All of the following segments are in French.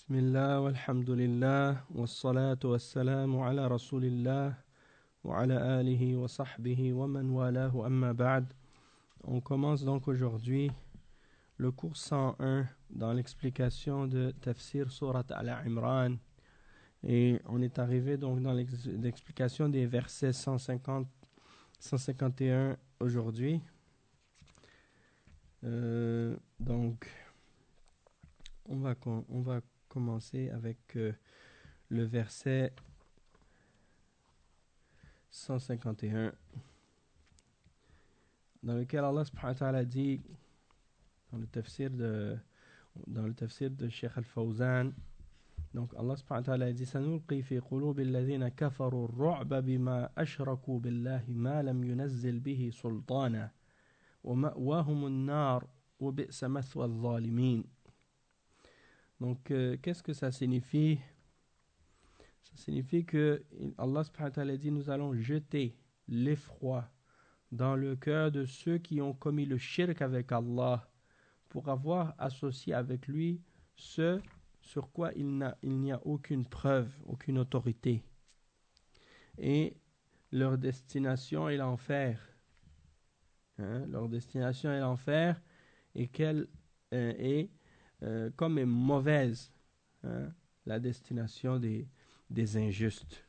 Bismillah, walhamdulillah, wassalatu wassalamu ala rasulillah, wa ala alihi wa sahbihi wa man walahu amma ba'd. On commence donc aujourd'hui le cours 101 dans l'explication de Tafsir Surat Al-Imran. Et on est arrivé donc dans l'explication des versets 150, 151 aujourd'hui. Donc, on va commencer avec le verset 151 dans lequel Allah subhanahu wa ta'ala dit dans le tafsir de Cheikh Al-Fawzan. Donc Allah subhanahu wa ta'ala dit sanulqi fi qulubi alladhina kafaru ar-ru'ba bima ashraku billahi ma lam yunazzil bihi sultana wa ma'wahum an-nar wa bi'sa mathwa adh-dhalimin. Donc, qu'est-ce que ça signifie? Ça signifie que Allah subhanahu wa ta'ala dit nous allons jeter l'effroi dans le cœur de ceux qui ont commis le shirk avec Allah pour avoir associé avec lui ce sur quoi il n'y a aucune preuve, aucune autorité. Et leur destination est l'enfer. Leur destination est l'enfer et qu'elle est comme est mauvaise la destination des injustes.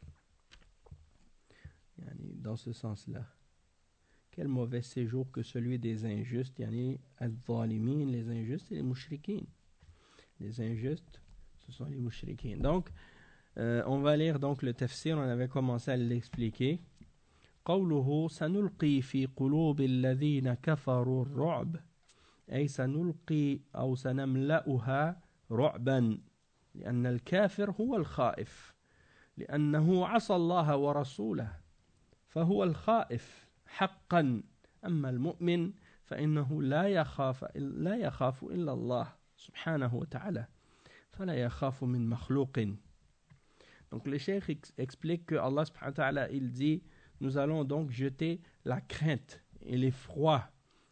Dans ce sens-là. Quel mauvais séjour que celui des injustes, al-zalimin, les injustes et les mushrikines. Les injustes, ce sont les mushrikines. Donc, on va lire donc le tafsir, on avait commencé à l'expliquer. قوله سنلقي في قلوب الذين كفروا الرعب أي سنلقي أو سنملأها رعبا لأن الكافر هو الخائف لأنه عصى الله ورسوله فهو الخائف حقا أما المؤمن فإنه لا يخاف إلا الله سبحانه وتعالى فلا يخاف من مخلوق. Donc le cheikh explique que Allah subhanahu wa ta'ala il dit nous allons donc jeter la crainte et l'effroi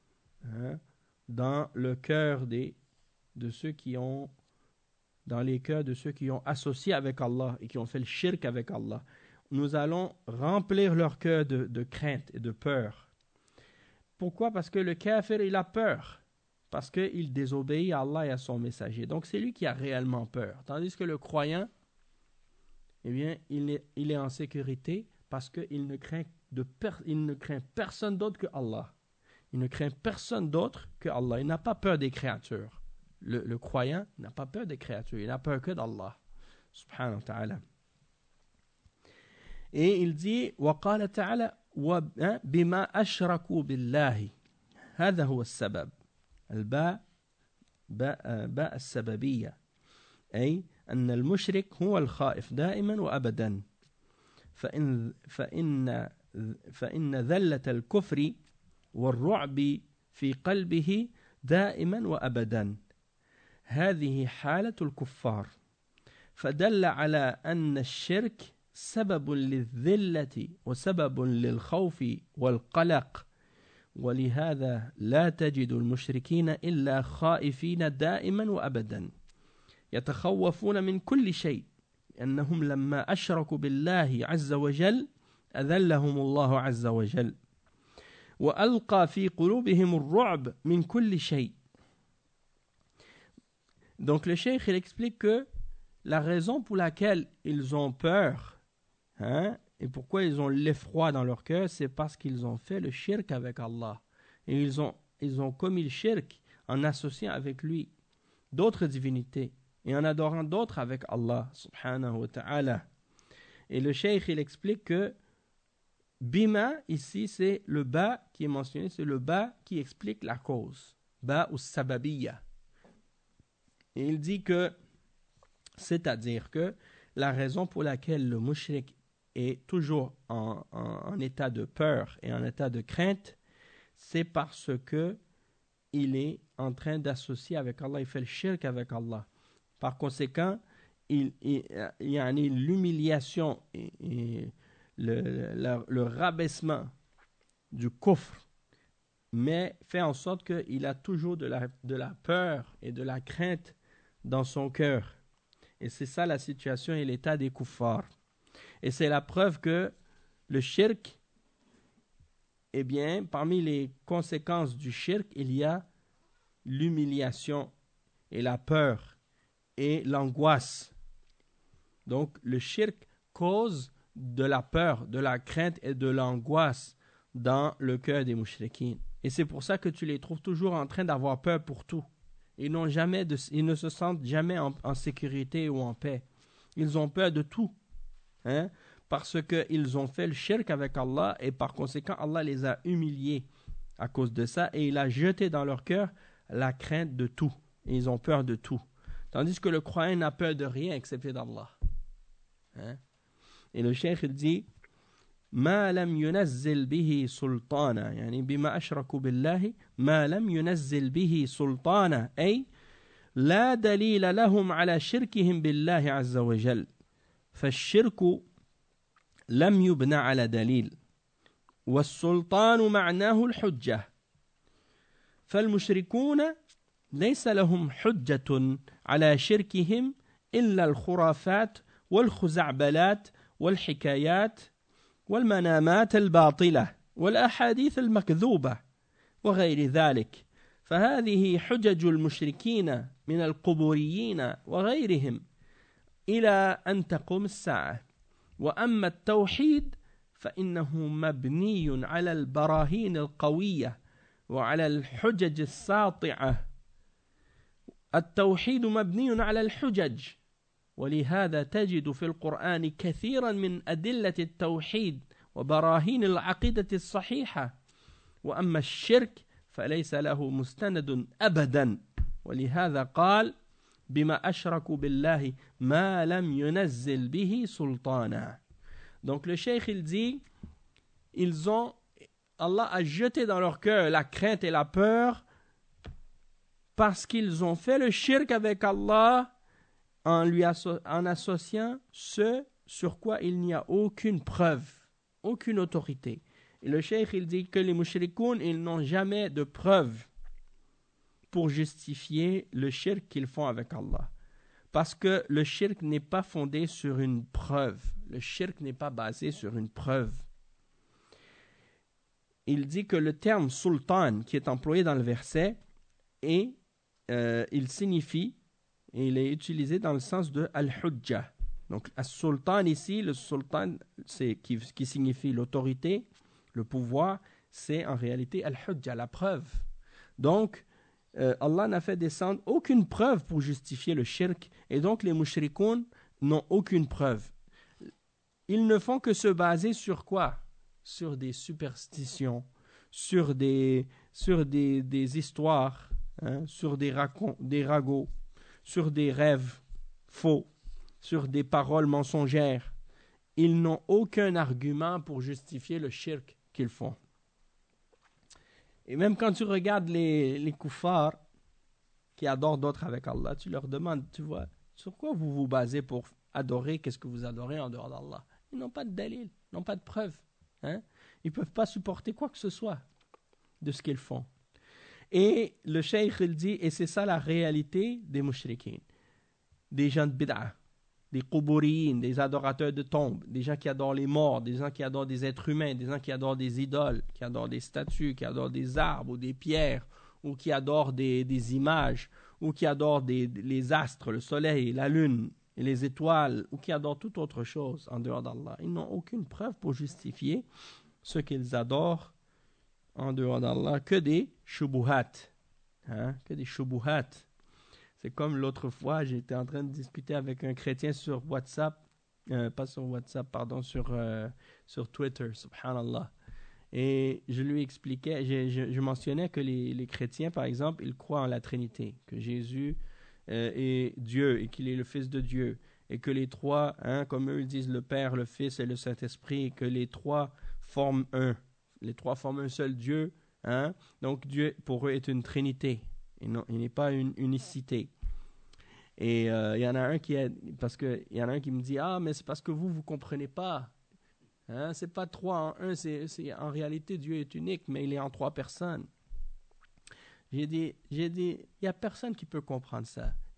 dans le cœur de ceux qui ont dans les cœurs de ceux qui ont associé avec Allah et qui ont fait le shirk avec Allah. Nous allons remplir leur cœur de crainte et de peur. Pourquoi? Parce que le kafir il a peur parce qu'il désobéit à Allah et à son messager. Donc c'est lui qui a réellement peur. Tandis que le croyant, eh bien, il est en sécurité parce qu'il ne craint personne d'autre que Allah. Il ne craint personne d'autre que Allah. Il n'a pas peur des créatures. Le croyant n'a pas peur des créatures. Il n'a peur que d'Allah. Subhanahu wa ta'ala. Et il dit وقال تعالى بما أشركوا بالله هذا هو السبب الباء باء السببية أي أن المشرك هو الخائف دائما وأبدا فإن ذلة الكفر والرعب في قلبه دائما وأبدا هذه حالة الكفار فدل على أن الشرك سبب للذلة وسبب للخوف والقلق ولهذا لا تجد المشركين إلا خائفين دائما وأبدا يتخوفون من كل شيء لأنهم لما أشركوا بالله عز وجل أذلهم الله عز وجل وألقى في قلوبهم الرعب من كل شيء. Donc le cheikh il explique que la raison pour laquelle ils ont peur et pourquoi ils ont l'effroi dans leur cœur, c'est parce qu'ils ont fait le shirk avec Allah. Et ils ont commis le shirk en associant avec lui d'autres divinités et en adorant d'autres avec Allah subhanahu wa ta'ala. Et le cheikh il explique que bima ici c'est le ba qui est mentionné, c'est le ba qui explique la cause. Ba ou sababiyya. Et il dit que c'est-à-dire que la raison pour laquelle le mushrik est toujours en état de peur et en état de crainte, c'est parce que il est en train d'associer avec Allah, il fait le shirk avec Allah. Par conséquent, il y a l'humiliation et le rabaissement du kufr, mais fait en sorte qu'il a toujours de la peur et de la crainte dans son cœur. Et c'est ça la situation et l'état des kuffars. Et c'est la preuve que le shirk, eh bien, parmi les conséquences du shirk, il y a l'humiliation et la peur et l'angoisse. Donc, le shirk cause de la peur, de la crainte et de l'angoisse dans le cœur des mushrikines. Et c'est pour ça que tu les trouves toujours en train d'avoir peur pour tout. Ils ne se sentent jamais en sécurité ou en paix. Ils ont peur de tout. Parce qu'ils ont fait le shirk avec Allah et par conséquent, Allah les a humiliés à cause de ça et il a jeté dans leur cœur la crainte de tout. Et ils ont peur de tout. Tandis que le croyant n'a peur de rien excepté d'Allah. Et le cheikh il dit ما لم ينزل به سلطانا يعني بما أشركوا بالله ما لم ينزل به سلطانا أي لا دليل لهم على شركهم بالله عز وجل فالشرك لم يبنى على دليل والسلطان معناه الحجة فالمشركون ليس لهم حجة على شركهم إلا الخرافات والخزعبلات والحكايات والمنامات الباطلة والأحاديث المكذوبة وغير ذلك فهذه حجج المشركين من القبوريين وغيرهم إلى أن تقوم الساعة وأما التوحيد فإنه مبني على البراهين القوية وعلى الحجج الساطعة التوحيد مبني على الحجج ولهذا تجد في القرآن كثيرا من أدلة التوحيد وبراهين العقيدة الصحيحة وأما الشرك فليس له مستند أبدا ولهذا قال بما أشركوا بالله ما لم ينزل به سلطانا. Donc le cheikh il dit Allah a jeté dans leur cœur la crainte et la peur parce qu'ils ont fait le shirk avec Allah en associant ce sur quoi il n'y a aucune preuve, aucune autorité. Et le cheikh il dit que les mushrikoun ils n'ont jamais de preuve pour justifier le shirk qu'ils font avec Allah. Parce que le shirk n'est pas fondé sur une preuve. Le shirk n'est pas basé sur une preuve. Il dit que le terme sultan qui est employé dans le verset il signifie et il est utilisé dans le sens de al-hujja. Donc, al-sultan ici, le sultan c'est qui signifie l'autorité, le pouvoir, c'est en réalité al-hujja, la preuve. Donc, Allah n'a fait descendre aucune preuve pour justifier le shirk et donc les mushrikoun n'ont aucune preuve. Ils ne font que se baser sur quoi? Sur des superstitions, sur des histoires, sur des ragots, sur des rêves faux, sur des paroles mensongères. Ils n'ont aucun argument pour justifier le shirk qu'ils font. Et même quand tu regardes les kuffars qui adorent d'autres avec Allah, tu leur demandes, tu vois, sur quoi vous vous basez pour adorer, qu'est-ce que vous adorez en dehors d'Allah? Ils n'ont pas de dalil, ils n'ont pas de preuve. Ils ne peuvent pas supporter quoi que ce soit de ce qu'ils font. Et le cheikh il dit, et c'est ça la réalité des mushrikines, des gens de bid'ah, des quburiyin, des adorateurs de tombes, des gens qui adorent les morts, des gens qui adorent des êtres humains, des gens qui adorent des idoles, qui adorent des statues, qui adorent des arbres ou des pierres, ou qui adorent des images, ou qui adorent les astres, le soleil, la lune et les étoiles, ou qui adorent toute autre chose en dehors d'Allah. Ils n'ont aucune preuve pour justifier ce qu'ils adorent en dehors d'Allah, que des shubuhat, que des shubuhat. C'est comme l'autre fois, j'étais en train de discuter avec un chrétien sur WhatsApp, pas sur WhatsApp, pardon, sur Twitter, subhanallah. Et je lui expliquais, je mentionnais que les chrétiens, par exemple, ils croient en la Trinité, que Jésus est Dieu et qu'il est le Fils de Dieu, et que les trois, comme eux ils disent le Père, le Fils et le Saint-Esprit, et que les trois forment un. Les trois forment un seul Dieu. Donc Dieu, pour eux, est une Trinité. Il n'est pas une unicité. Et il y en a un qui me dit, mais c'est parce que vous ne comprenez pas. C'est pas trois en un, c'est en réalité Dieu est unique, mais il est en trois personnes. J'ai dit, il n'y a personne qui peut comprendre ça.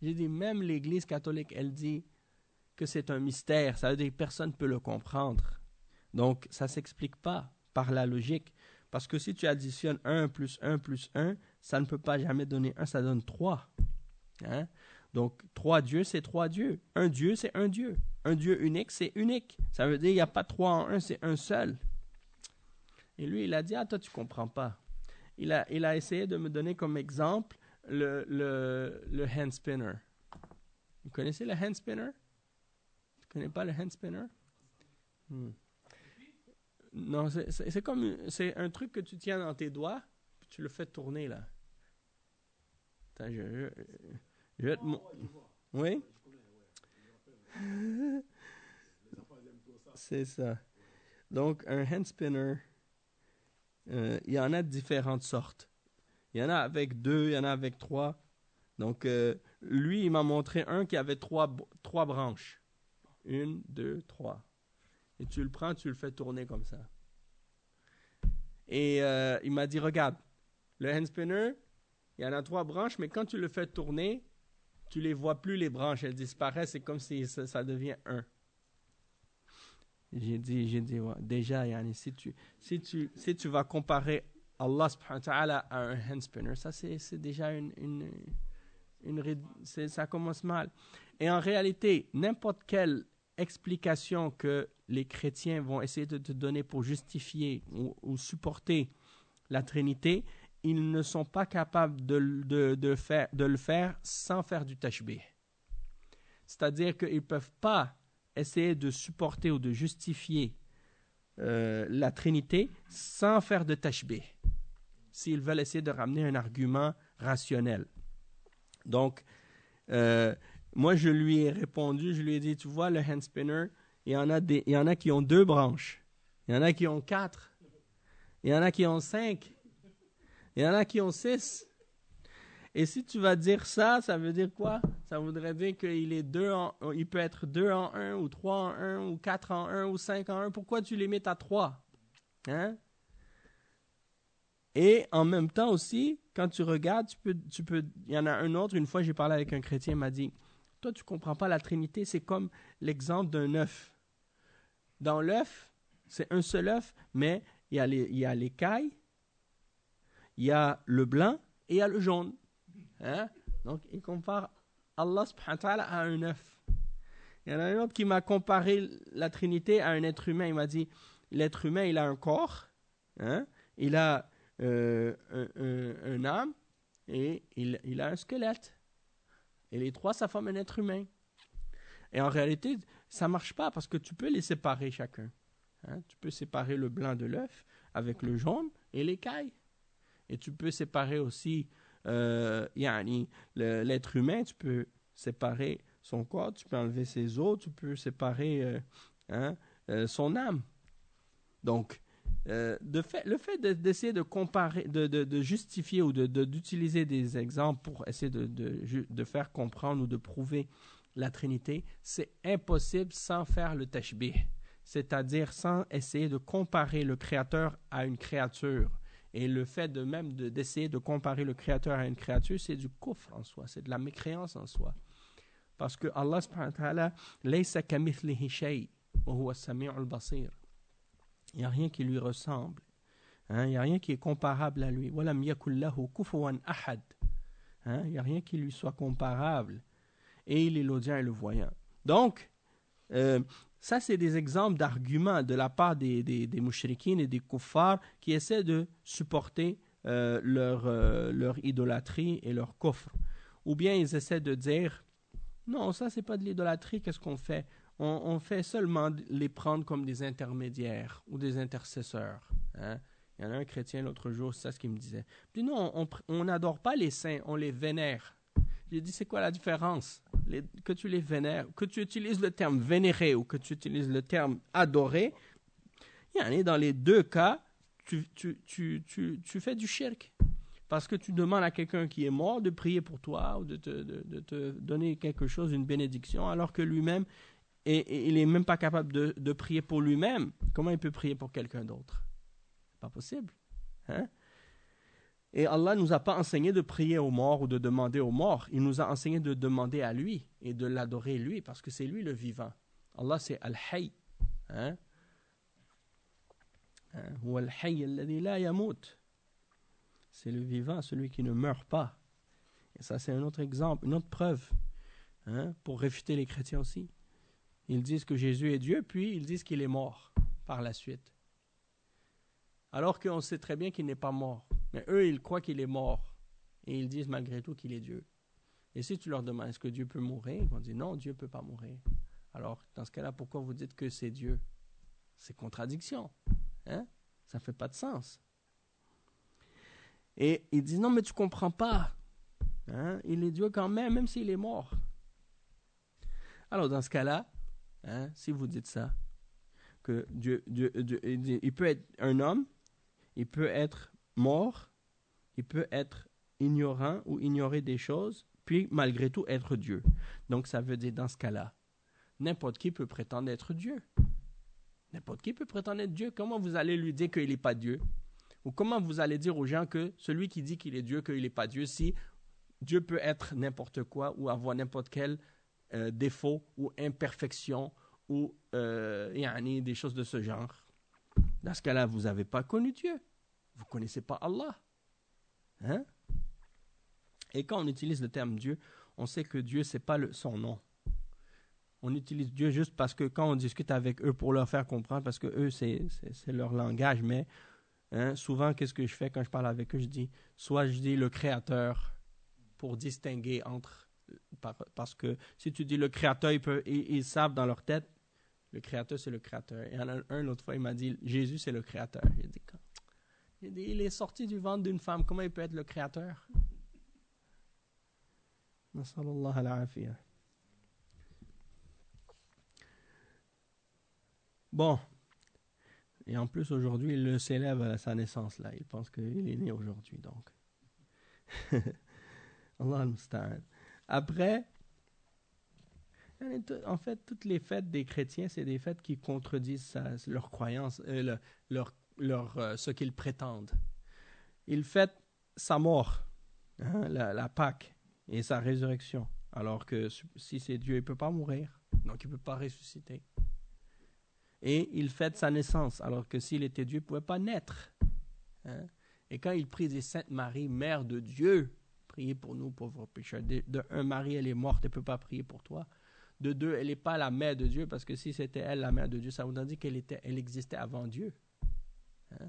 J'ai dit, même l'Église catholique, elle dit que c'est un mystère. Ça veut dire que personne ne peut le comprendre. Donc, ça ne s'explique pas par la logique. Parce que si tu additionnes 1 plus 1 plus 1, ça ne peut pas jamais donner 1, ça donne 3. Hein? Donc, 3 dieux, c'est 3 dieux. Un Dieu, c'est un Dieu. Un Dieu unique, c'est unique. Ça veut dire qu'il n'y a pas 3 en 1, c'est un seul. Et lui, il a dit, ah, toi, tu ne comprends pas. Il a essayé de me donner comme exemple le hand spinner. Vous connaissez le hand spinner? Tu ne connais pas le hand spinner? Non, c'est comme c'est un truc que tu tiens dans tes doigts, puis tu le fais tourner là. Attends, je vais te oui? C'est ça. Donc, un hand spinner, il y en a de différentes sortes. Il y en a avec 2, il y en a avec 3. Donc, lui, il m'a montré un qui avait 3 branches. 1, 2, 3. Et tu le prends, tu le fais tourner comme ça. Et il m'a dit, regarde, le hand spinner, il y en a 3 branches, mais quand tu le fais tourner, tu les vois plus, les branches, elles disparaissent, c'est comme si ça devient 1. J'ai dit ouais, déjà, yani, si tu vas comparer Allah subhanahu wa ta'ala à un hand spinner, ça c'est déjà ça commence mal. Et en réalité, n'importe quelle explication que les chrétiens vont essayer de te donner pour justifier ou supporter la Trinité, ils ne sont pas capables de le faire sans faire du tashbih. C'est-à-dire qu'ils ne peuvent pas essayer de supporter ou de justifier la Trinité sans faire de tashbih, s'ils veulent essayer de ramener un argument rationnel. Donc, moi, je lui ai répondu, je lui ai dit, tu vois, le hand spinner, il y en a qui ont 2 branches, il y en a qui ont 4, il y en a qui ont 5, il y en a qui ont 6. Et si tu vas dire ça, ça veut dire quoi? Ça voudrait dire qu'il il peut être 2 en 1, ou 3 en 1, ou 4 en 1, ou 5 en 1. Pourquoi tu limites à 3? Hein? Et en même temps aussi, quand tu regardes, il y en a un autre, une fois j'ai parlé avec un chrétien, il m'a dit, toi tu ne comprends pas la Trinité, c'est comme l'exemple d'un œuf. Dans l'œuf, c'est un seul œuf, mais il y a l'écaille, il y a le blanc et il y a le jaune. Hein? Donc, il compare Allah subhanahu wa ta'ala à un œuf. Il y en a un autre qui m'a comparé la Trinité à un être humain. Il m'a dit, l'être humain, il a un corps, hein? Il a un âme et il a un squelette. Et les 3, ça forme un être humain. Et en réalité, ça ne marche pas parce que tu peux les séparer chacun. Hein? Tu peux séparer le blanc de l'œuf avec le jaune et l'écaille. Et tu peux séparer aussi l'être humain, tu peux séparer son corps, tu peux enlever ses os, tu peux séparer son âme. Donc, le fait d'essayer de comparer, de justifier ou d'utiliser des exemples pour essayer de faire comprendre ou de prouver la Trinité, c'est impossible sans faire le tashbih, c'est-à-dire sans essayer de comparer le Créateur à une créature. Et le fait d'essayer de comparer le Créateur à une créature, c'est du kufr en soi, c'est de la mécréance en soi. Parce que Allah subhanahu wa ta'ala, laysa kamithlihi shay, wa huwa as-sami'ul basir. Il n'y a rien qui lui ressemble. Il n'y a rien qui est comparable à lui. Walam yakul lahu kufuwan ahad. Il n'y a rien qui lui soit comparable. Et il est l'audient et le voyant. Donc, ça, c'est des exemples d'arguments de la part des mouchrikines et des kuffars qui essaient de supporter leur idolâtrie et leur kufr. Ou bien ils essaient de dire, non, ça, c'est pas de l'idolâtrie, qu'est-ce qu'on fait? On fait seulement les prendre comme des intermédiaires ou des intercesseurs. Hein? Il y en a un chrétien l'autre jour, c'est ça ce qu'il me disait. Puis non, on n'adore pas les saints, on les vénère. J'ai dit, c'est quoi la différence? Que tu les vénères, que tu utilises le terme vénérer ou que tu utilises le terme adorer, dans les 2 cas, tu fais du shirk. Parce que tu demandes à quelqu'un qui est mort de prier pour toi ou de te donner quelque chose, une bénédiction, alors que lui-même, il n'est même pas capable de prier pour lui-même. Comment il peut prier pour quelqu'un d'autre? Pas possible. Hein? Et Allah ne nous a pas enseigné de prier aux morts ou de demander aux morts. Il nous a enseigné de demander à lui et de l'adorer lui, parce que c'est lui le vivant. Allah, c'est Al-Hayy. Hein? Huwa Al-Hayy alladhi la yamut. C'est le vivant, celui qui ne meurt pas. Et ça, c'est un autre exemple, une autre preuve, hein, pour réfuter les chrétiens aussi. Ils disent que Jésus est Dieu, puis ils disent qu'il est mort par la suite. Alors qu'on sait très bien qu'il n'est pas mort. Mais eux, ils croient qu'il est mort. Et ils disent malgré tout qu'il est Dieu. Et si tu leur demandes, est-ce que Dieu peut mourir? Ils vont dire, non, Dieu ne peut pas mourir. Alors, dans ce cas-là, pourquoi vous dites que c'est Dieu? C'est contradiction. Hein? Ça ne fait pas de sens. Et ils disent, non, mais tu ne comprends pas. Hein? Il est Dieu quand même, même s'il est mort. Alors, dans ce cas-là, hein, si vous dites ça, que Dieu, il peut être un homme, il peut être mort, il peut être ignorant ou ignorer des choses, puis malgré tout être Dieu. Donc ça veut dire dans ce cas-là, n'importe qui peut prétendre être Dieu. N'importe qui peut prétendre être Dieu. Comment vous allez lui dire qu'il n'est pas Dieu? Ou comment vous allez dire aux gens que celui qui dit qu'il est Dieu, qu'il n'est pas Dieu, si Dieu peut être n'importe quoi ou avoir n'importe quel défaut ou imperfection ou des choses de ce genre. Dans ce cas-là, vous n'avez pas connu Dieu. Vous ne connaissez pas Allah. Hein? Et quand on utilise le terme Dieu, on sait que Dieu, ce n'est pas son nom. On utilise Dieu juste parce que quand on discute avec eux pour leur faire comprendre, parce que eux, c'est leur langage, mais hein, souvent, qu'est-ce que je fais quand je parle avec eux? Je dis le Créateur pour distinguer entre... Parce que si tu dis le Créateur, ils savent dans leur tête, le Créateur, c'est le Créateur. Il y en a un, l'autre fois, il m'a dit, Jésus, c'est le Créateur. J'ai dit, il est sorti du ventre d'une femme. Comment il peut être le Créateur? Nasallallahu al-afiyah. Bon. Et en plus, aujourd'hui, il le célèbre à sa naissance. Là. Il pense qu'il est né aujourd'hui. Donc. Allah al-musta'an. Après, en fait, toutes les fêtes des chrétiens, c'est des fêtes qui contredisent leur croyance, ce qu'ils prétendent. Ils fêtent sa mort, hein, la Pâque, et sa résurrection. Alors que si c'est Dieu, il ne peut pas mourir, donc il ne peut pas ressusciter. Et ils fêtent sa naissance, alors que s'il était Dieu, il ne pouvait pas naître. Hein? Et quand ils prient des Sainte Marie, Mère de Dieu, priez pour nous, pauvres pécheurs. De un, Marie, elle est morte, elle ne peut pas prier pour toi. De deux, elle n'est pas la mère de Dieu, parce que si c'était elle, la mère de Dieu, ça voudrait dire qu'elle existait avant Dieu. Hein?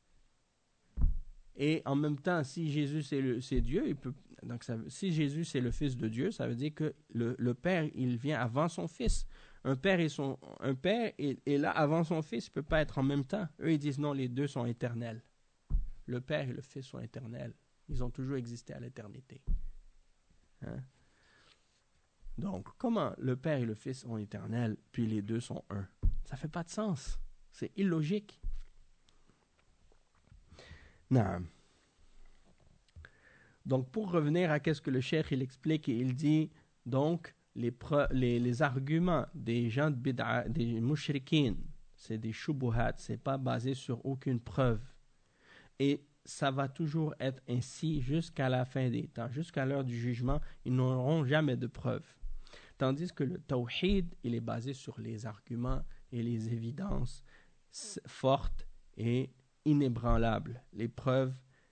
Et en même temps, si Jésus c'est Dieu, si Jésus c'est le Fils de Dieu, ça veut dire que le Père, il vient avant son Fils. Un père est là avant son Fils, il ne peut pas être en même temps. Eux, ils disent non, les deux sont éternels. Le Père et le Fils sont éternels. Ils ont toujours existé à l'éternité. Hein? Donc, comment le Père et le Fils sont éternels, puis les deux sont un? Ça ne fait pas de sens. C'est illogique. Non. Donc, pour revenir à ce que le cheikh il explique, il dit donc les arguments des gens de bid'a, des mushrikines, c'est des shubuhat, c'est pas basé sur aucune preuve. Et ça va toujours être ainsi jusqu'à la fin des temps, jusqu'à l'heure du jugement, ils n'auront jamais de preuves. Tandis que le tawhid, il est basé sur les arguments et les évidences fortes et inébranlables, les preuves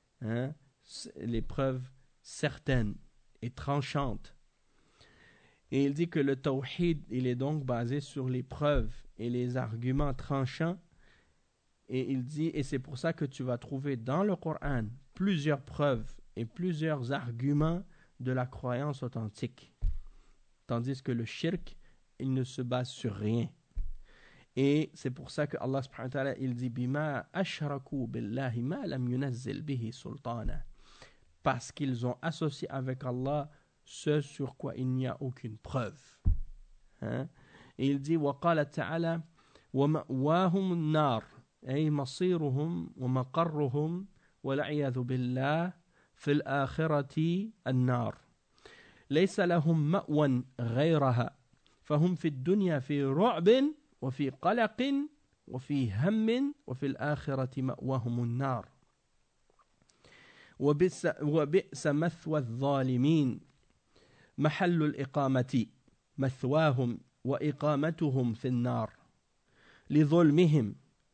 certaines et tranchantes. Et il dit que le tawhid, il est donc basé sur les preuves et les arguments tranchants. Et il dit, et c'est pour ça que tu vas trouver dans le Coran plusieurs preuves et plusieurs arguments de la croyance authentique. Tandis que le shirk, il ne se base sur rien. Et c'est pour ça que Allah subhanahu wa ta'ala, il dit bima ashraku billahi ma lam yunazzil bihi sultana. Parce qu'ils ont associé avec Allah ce sur quoi il n'y a aucune preuve. Hein? Et il dit wa qala ta'ala wa ma'wahum an-nar ay masiruhum wa maqarruhum wa la'iyadhu billah fil akhirati an-nar. ليس لهم مأوى غيرها فهم في الدنيا في رعب وفي قلق وفي هم وفي الآخرة مأواهم النار وبئس مثوى الظالمين محل الإقامة مثواهم وإقامتهم في النار لظلمهم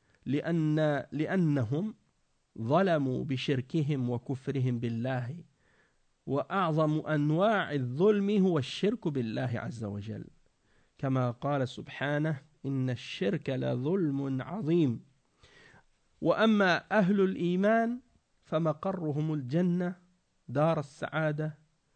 لأنهم ظلموا بشركهم وكفرهم بالله وأعظم أنواع الظلم هو الشرك بالله عز وجل كما قال سبحانه إن الشرك لظلم عظيم وأما أهل الإيمان فمقرهم الجنة دار السعادة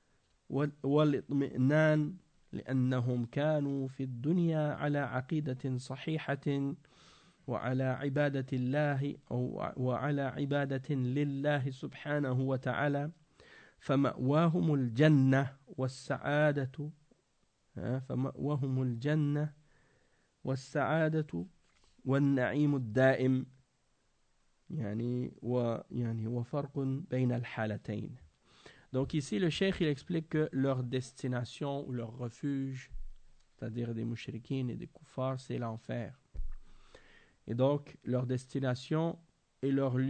والاطمئنان لأنهم كانوا في الدنيا على عقيدة صحيحة وعلى عبادة الله وعلى عبادة لله سبحانه وتعالى فمأواهم الجنة والسعادة فمأواهم الجنة والسعادة والنعيم الدائم يعني وفرق بين الحالتين. Donc ici le cheikh il explique que leur destination ou leur refuge, c'est-à-dire des mouchriquines et des koufars, c'est l'enfer. Et donc leur destination et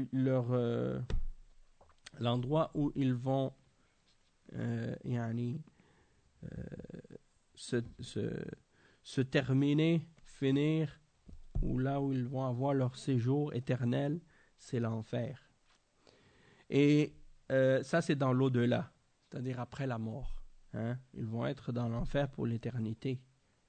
l'endroit où ils vont se terminer, finir, ou là où ils vont avoir leur séjour éternel, c'est l'enfer. Et ça, c'est dans l'au-delà, c'est-à-dire après la mort. Ils vont être dans l'enfer pour l'éternité.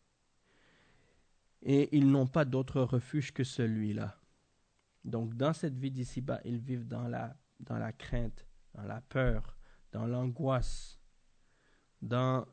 Et ils n'ont pas d'autre refuge que celui-là. Donc, dans cette vie d'ici-bas, ils vivent dans la crainte, dans la peur, dans l'angoisse, dans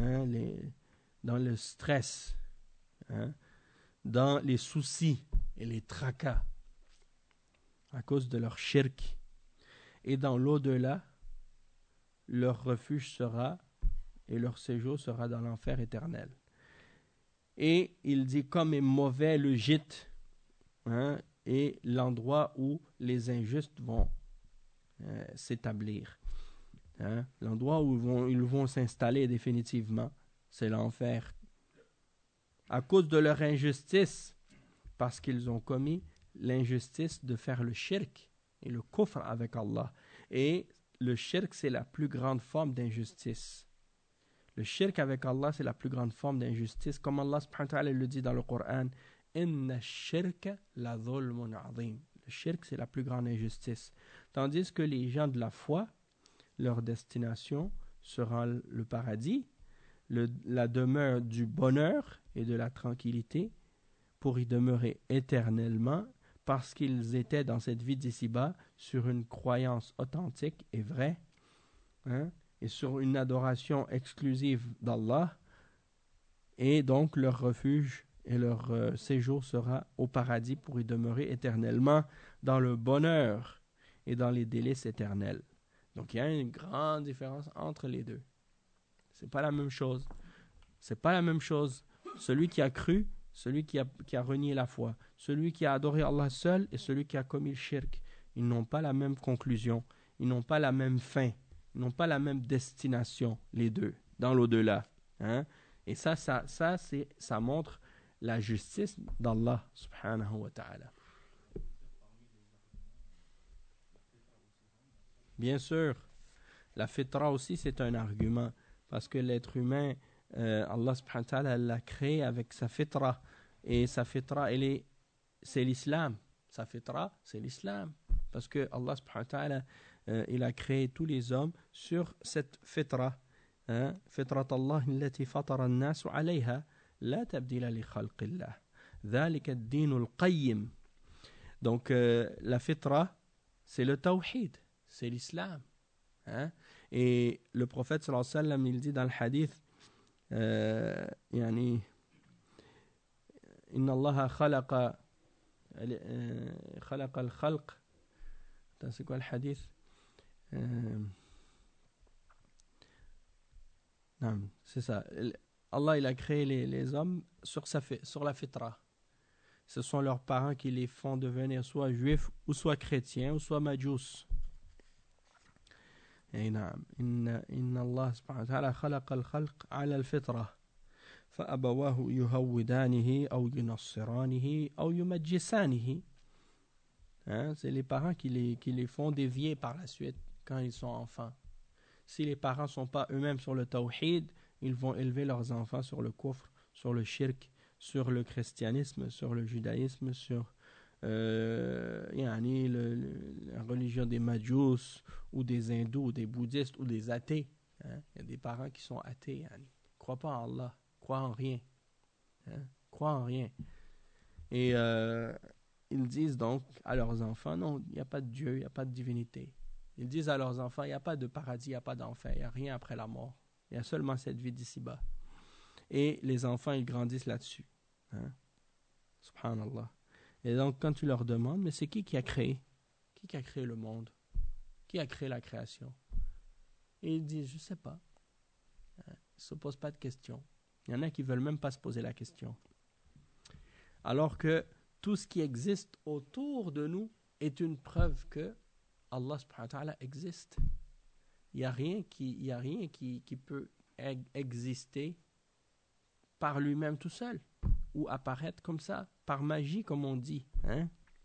le stress, dans les soucis et les tracas à cause de leur shirk. Et dans l'au-delà, leur refuge sera et leur séjour sera dans l'enfer éternel. Et il dit comme est mauvais le gîte et l'endroit où les injustes vont s'établir. L'endroit où ils vont s'installer définitivement, c'est l'enfer. À cause de leur injustice, parce qu'ils ont commis l'injustice de faire le shirk et le kufr avec Allah. Et le shirk, c'est la plus grande forme d'injustice. Le shirk avec Allah, c'est la plus grande forme d'injustice. Comme Allah subhanahu wa ta'ala le dit dans le Coran, Inna shirka la dhulmun azim. Le shirk, c'est la plus grande injustice. Tandis que les gens de la foi, leur destination sera le paradis, la demeure du bonheur et de la tranquillité pour y demeurer éternellement parce qu'ils étaient dans cette vie d'ici-bas sur une croyance authentique et vraie et sur une adoration exclusive d'Allah, et donc leur refuge et leur séjour sera au paradis pour y demeurer éternellement dans le bonheur et dans les délices éternels. Donc il y a une grande différence entre les deux. C'est pas la même chose. C'est pas la même chose. Celui qui a cru, celui qui a renié la foi, celui qui a adoré Allah seul et celui qui a commis le shirk, ils n'ont pas la même conclusion, ils n'ont pas la même fin, ils n'ont pas la même destination, les deux, dans l'au-delà. Et ça montre la justice d'Allah subhanahu wa ta'ala. Bien sûr, la fitra aussi c'est un argument, parce que l'être humain, Allah subhanahu wa ta'ala l'a créé avec sa fitra, et sa fitra c'est l'islam. Sa fitra c'est l'islam, parce que Allah subhanahu wa ta'ala il a créé tous les hommes sur cette fitra. فطرة الله التي فطر الناس عليها لا تبديل لخلق الله ذلك الدين القيم. Donc la fitra c'est le tawhid, c'est l'islam. Et le prophète sallallahu alayhi wa sallam il dit dans le hadith يعني إن الله خلق الخلق. C'est quoi le hadith? Non, c'est ça. Allah il a créé les hommes sur la fitra. Ce sont leurs parents qui les font devenir soit juifs ou soit chrétiens ou soit majous. نعم إن الله سبحانه وتعالى خلق الخلق على الفطرة فأبواه يهودانه أو ينصرانه أو يمجسانه. C'est les parents qui les font dévier par la suite quand ils sont enfants. Si les parents ne sont pas eux-mêmes sur le tawhid, ils vont élever leurs enfants sur le kufr, sur le shirk, sur le christianisme, sur le judaïsme, sur la religion des Majus, ou des hindous, ou des bouddhistes, ou des athées. Hein? Il y a des parents qui sont athées. Yani. Ils ne croient pas en Allah, croient en rien. Hein? Croient en rien. Et ils disent donc à leurs enfants, non, il n'y a pas de Dieu, il n'y a pas de divinité. Ils disent à leurs enfants, il n'y a pas de paradis, il n'y a pas d'enfer, il n'y a rien après la mort. Il y a seulement cette vie d'ici-bas. Et les enfants, ils grandissent là-dessus. Hein? Subhanallah. Et donc, quand tu leur demandes, mais c'est qui a créé? Qui a créé le monde? Qui a créé la création? Et ils disent, je ne sais pas. Ils ne se posent pas de questions. Il y en a qui ne veulent même pas se poser la question. Alors que tout ce qui existe autour de nous est une preuve que Allah subhanahu wa ta'ala existe. Il n'y a rien qui peut exister par lui-même tout seul ou apparaître comme ça, par magie, comme on dit. Hein?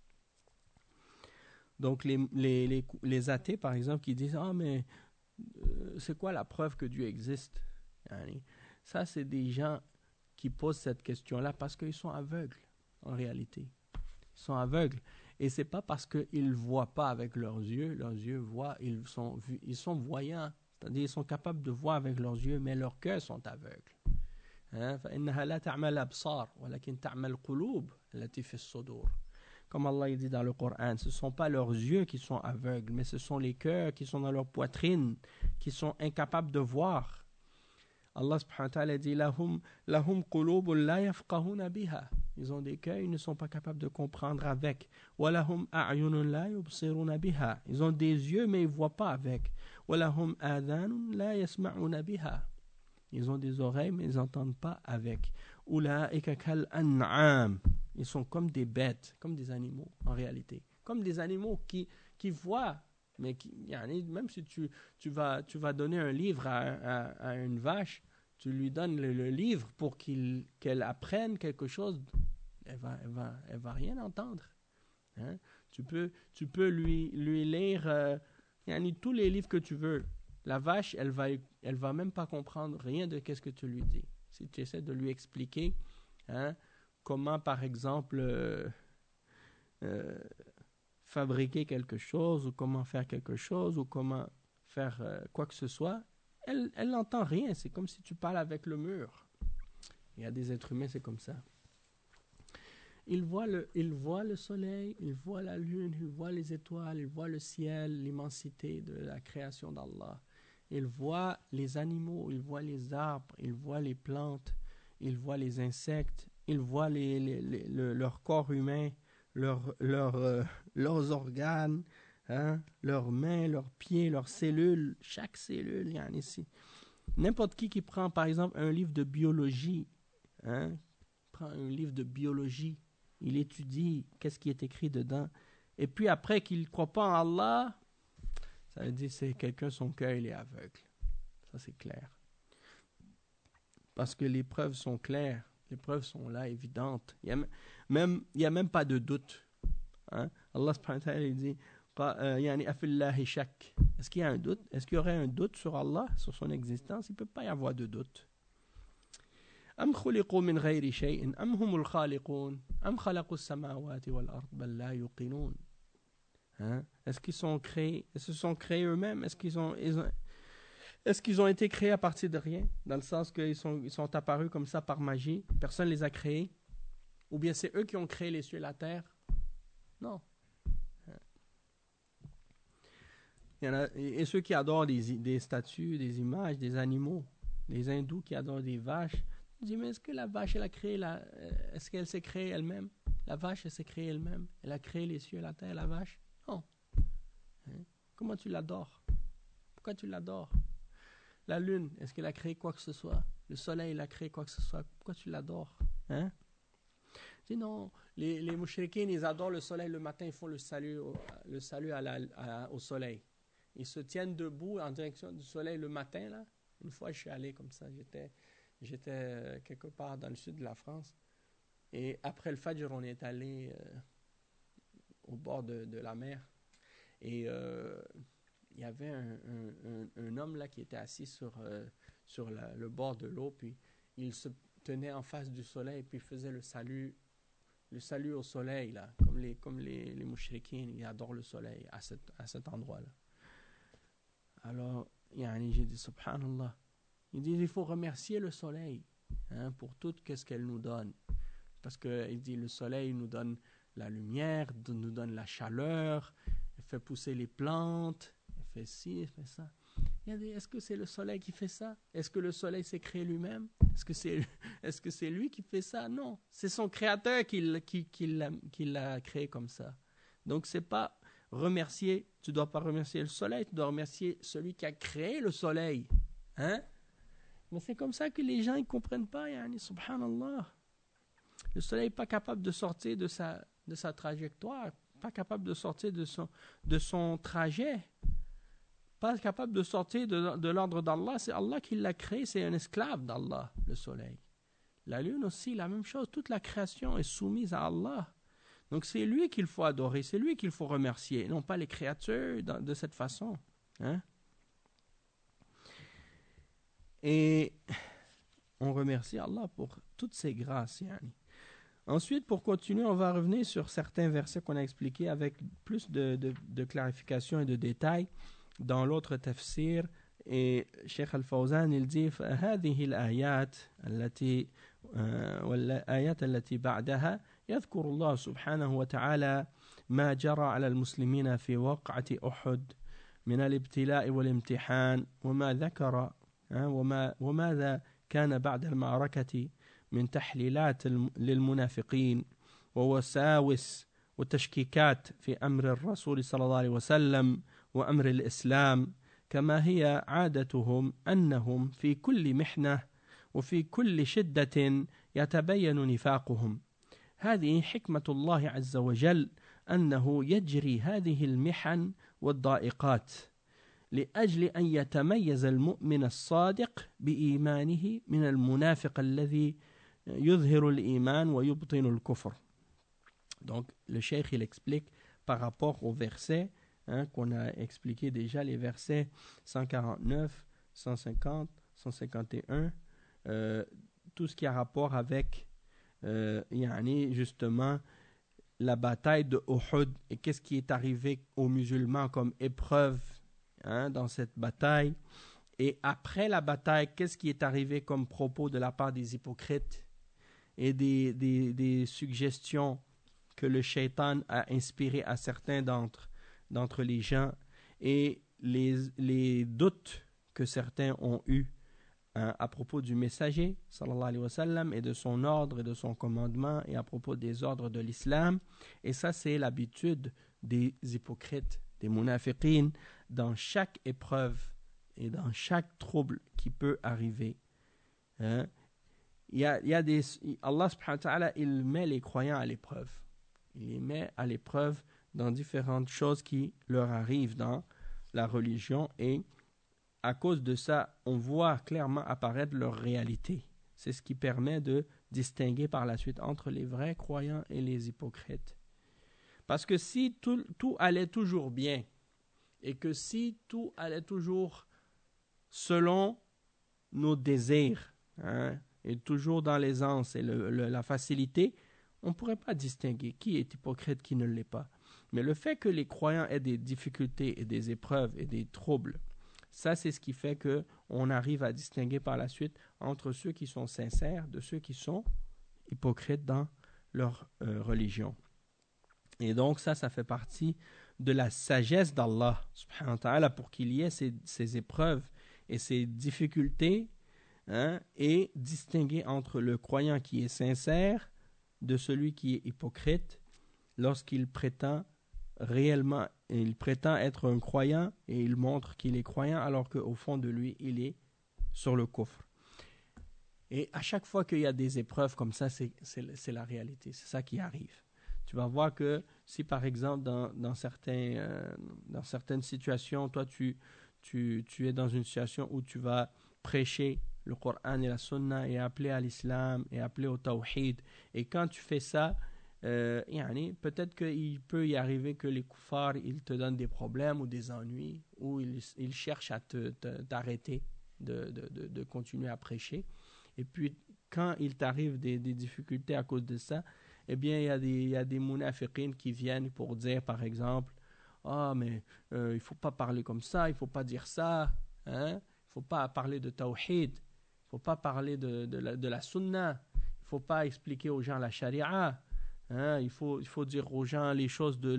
Donc les athées, par exemple, qui disent « Ah, mais c'est quoi la preuve que Dieu existe ?» Ça, c'est des gens qui posent cette question-là parce qu'ils sont aveugles, en réalité. Ils sont aveugles. Et c'est pas parce qu'ils ne voient pas avec leurs yeux voient, ils sont voyants, c'est-à-dire ils sont capables de voir avec leurs yeux, mais leurs cœurs sont aveugles. فإنها لا تعمى الأبصار ولكن تعمى القلوب التي في الصدور. Comme Allah dit dans le Coran, ce ne sont pas leurs yeux qui sont aveugles, mais ce sont les cœurs qui sont dans leur poitrine, qui sont incapables de voir. Allah subhanahu wa ta'ala dit lahum qulubun la yafqahuna biha. Ils ont des cœurs, ils ne sont pas capables de comprendre avec. Walahum a'yunun la yubsiruna biha. Ils ont des yeux mais ils ne voient pas avec. Walahum adhanun la yasma'una biha. Ils ont des oreilles mais ils n'entendent pas avec. Ulaika kal an'am. Ils sont comme des bêtes, comme des animaux en réalité. Comme des animaux qui voient. Mais même si tu vas donner un livre à une vache, tu lui donnes le livre pour qu'elle apprenne quelque chose, elle va rien entendre. Hein? Tu peux lui lire tous les livres que tu veux. La vache, elle va même pas comprendre rien de qu'est-ce que tu lui dis. Si tu essaies de lui expliquer comment, par exemple, fabriquer quelque chose, ou comment faire quelque chose, ou comment faire quoi que ce soit, elle n'entend rien. C'est comme si tu parles avec le mur. Il y a des êtres humains, c'est comme ça. Ils voient le soleil, ils voient la lune, ils voient les étoiles, ils voient le ciel, l'immensité de la création d'Allah. Ils voient les animaux, ils voient les arbres, ils voient les plantes, ils voient les insectes, ils voient leur corps humain, leurs organes, leurs mains, leurs pieds, leurs cellules, chaque cellule, il y en a ici. N'importe qui prend par exemple un livre de biologie, prend un livre de biologie, il étudie qu'est-ce qui est écrit dedans, et puis après qu'il ne croit pas en Allah, ça veut dire que c'est quelqu'un, son cœur il est aveugle. Ça c'est clair. Parce que les preuves sont claires, les preuves sont là, évidentes. Il n'y a même pas de doute. Allah subhanahu wa ta'ala dit est-ce qu'il y a un doute? Est-ce qu'il y aurait un doute sur Allah, sur son existence? Il ne peut pas y avoir de doute. أم خلقوا من غير شيء أم هم الخالقون أم خلقوا السماوات والأرض بل لا يوقنون. Est-ce qu'ils sont créés? Est-ce qu'ils sont créés eux-mêmes? Est-ce qu'ils ont été créés à partir de rien? Dans le sens qu'ils sont apparus comme ça par magie? Personne ne les a créés? Ou bien c'est eux qui ont créé les cieux et la terre? Non. Il y en a, et ceux qui adorent des statues, des images, des animaux, les hindous qui adorent des vaches, je dis, mais est-ce que la vache, elle a créé est-ce qu'elle s'est créée elle-même? La vache, elle s'est créée elle-même. Elle a créé les cieux et la terre, la vache? Non. Comment tu l'adores? Pourquoi tu l'adores? La lune, est-ce qu'elle a créé quoi que ce soit? Le soleil, il a créé quoi que ce soit? Pourquoi tu l'adores? Je dis non, les mouchriquins, ils adorent le soleil le matin, ils font le salut au soleil. Ils se tiennent debout en direction du soleil le matin, là. Une fois, je suis allé comme ça, j'étais quelque part dans le sud de la France. Et après le Fajr, on est allé au bord de la mer. Et il y avait un homme là qui était assis sur le bord de l'eau, puis il se tenait en face du soleil, puis faisait le salut au soleil, là, comme les mouchriquins, ils adorent le soleil à cet endroit-là. Alors, j'ai dit, subhanallah, il dit, il faut remercier le soleil, hein, pour tout ce qu'elle nous donne. Parce qu'il dit, le soleil nous donne la lumière, nous donne la chaleur, il fait pousser les plantes, il fait ci, il fait ça. Il a dit, est-ce que c'est le soleil qui fait ça? Est-ce que le soleil s'est créé lui-même? Est-ce que c'est lui qui fait ça? Non, c'est son créateur qui l'a créé comme ça. Donc, c'est pas remercier, tu dois pas remercier le soleil, tu dois remercier celui qui a créé le soleil. Hein? Mais c'est comme ça que les gens ne comprennent pas, subhanallah. Le soleil n'est pas capable de sortir de sa trajectoire, pas capable de sortir de son trajet, pas capable de sortir de l'ordre d'Allah. C'est Allah qui l'a créé, c'est un esclave d'Allah, le soleil. La lune aussi, la même chose, toute la création est soumise à Allah. Donc c'est lui qu'il faut adorer, c'est lui qu'il faut remercier, non pas les créatures de cette façon. Hein? Et on remercie Allah pour toutes ses grâces. Ensuite, pour continuer, on va revenir sur certains versets qu'on a expliqués avec plus de clarification et de détails dans l'autre tafsir. Et Cheikh Al-Fawzan, il dit هذه الآيات التي والآيات التي بعدها يذكر الله سبحانه وتعالى ما جرى على المسلمين في وقعة أحد من الابتلاء والامتحان وما ذكر وماذا كان بعد المعركة من تحليلات للمنافقين ووساوس وتشكيكات في أمر الرسول صلى الله عليه وسلم وأمر الإسلام كما هي عادتهم أنهم في كل محنة وفي كل شدة يتبين نفاقهم. هذه حكمة الله عز وجل أنه يجري هذه المحن والضائقات لأجل أن يتميز المؤمن الصادق بإيمانه من المنافق الذي يظهر الإيمان ويبطن الكفر. Donc le cheikh il explique par rapport au verset qu'on a expliqué déjà, les versets 149, 150, 151, tout ce qui a rapport avec justement la bataille de Uhud et qu'est-ce qui est arrivé aux musulmans comme épreuve dans cette bataille. Et après la bataille, qu'est-ce qui est arrivé comme propos de la part des hypocrites et des suggestions que le shaitan a inspiré à certains d'entre les gens et les doutes que certains ont eus à propos du messager sallallahu alayhi wa sallam et de son ordre et de son commandement et à propos des ordres de l'islam. Et ça, c'est l'habitude des hypocrites, des munafiqin, dans chaque épreuve et dans chaque trouble qui peut arriver. Il y a Allah subhanahu wa ta'ala, il met les croyants à l'épreuve. Il les met à l'épreuve dans différentes choses qui leur arrivent dans la religion et à cause de ça, on voit clairement apparaître leur réalité. C'est ce qui permet de distinguer par la suite entre les vrais croyants et les hypocrites. Parce que si tout allait toujours bien et que si tout allait toujours selon nos désirs et toujours dans l'aisance et la facilité, on ne pourrait pas distinguer qui est hypocrite, qui ne l'est pas. Mais le fait que les croyants aient des difficultés et des épreuves et des troubles, ça c'est ce qui fait qu'on arrive à distinguer par la suite entre ceux qui sont sincères de ceux qui sont hypocrites dans leur religion. Et donc ça fait partie de la sagesse d'Allah subhanahu wa ta'ala pour qu'il y ait ces épreuves et ces difficultés et distinguer entre le croyant qui est sincère de celui qui est hypocrite lorsqu'il prétend réellement, il prétend être un croyant et il montre qu'il est croyant alors qu'au fond de lui, il est sur le kufr. Et à chaque fois qu'il y a des épreuves comme ça, c'est la réalité, c'est ça qui arrive. Tu vas voir que si par exemple dans certaines situations, toi tu es dans une situation où tu vas prêcher le Coran et la Sunna et appeler à l'islam et appeler au tawhid, et quand tu fais ça, peut-être qu'il peut y arriver que les kuffars, ils te donnent des problèmes ou des ennuis, ou ils cherchent à t'arrêter de continuer à prêcher. Et puis, quand il t'arrive des difficultés à cause de ça, eh bien, il y a des munafiqin qui viennent pour dire, par exemple, ah, mais il ne faut pas parler comme ça, il ne faut pas dire ça, hein? Il ne faut pas parler de tawhid, il ne faut pas parler de la sunna, il ne faut pas expliquer aux gens la sharia, hein? Il faut dire aux gens les choses de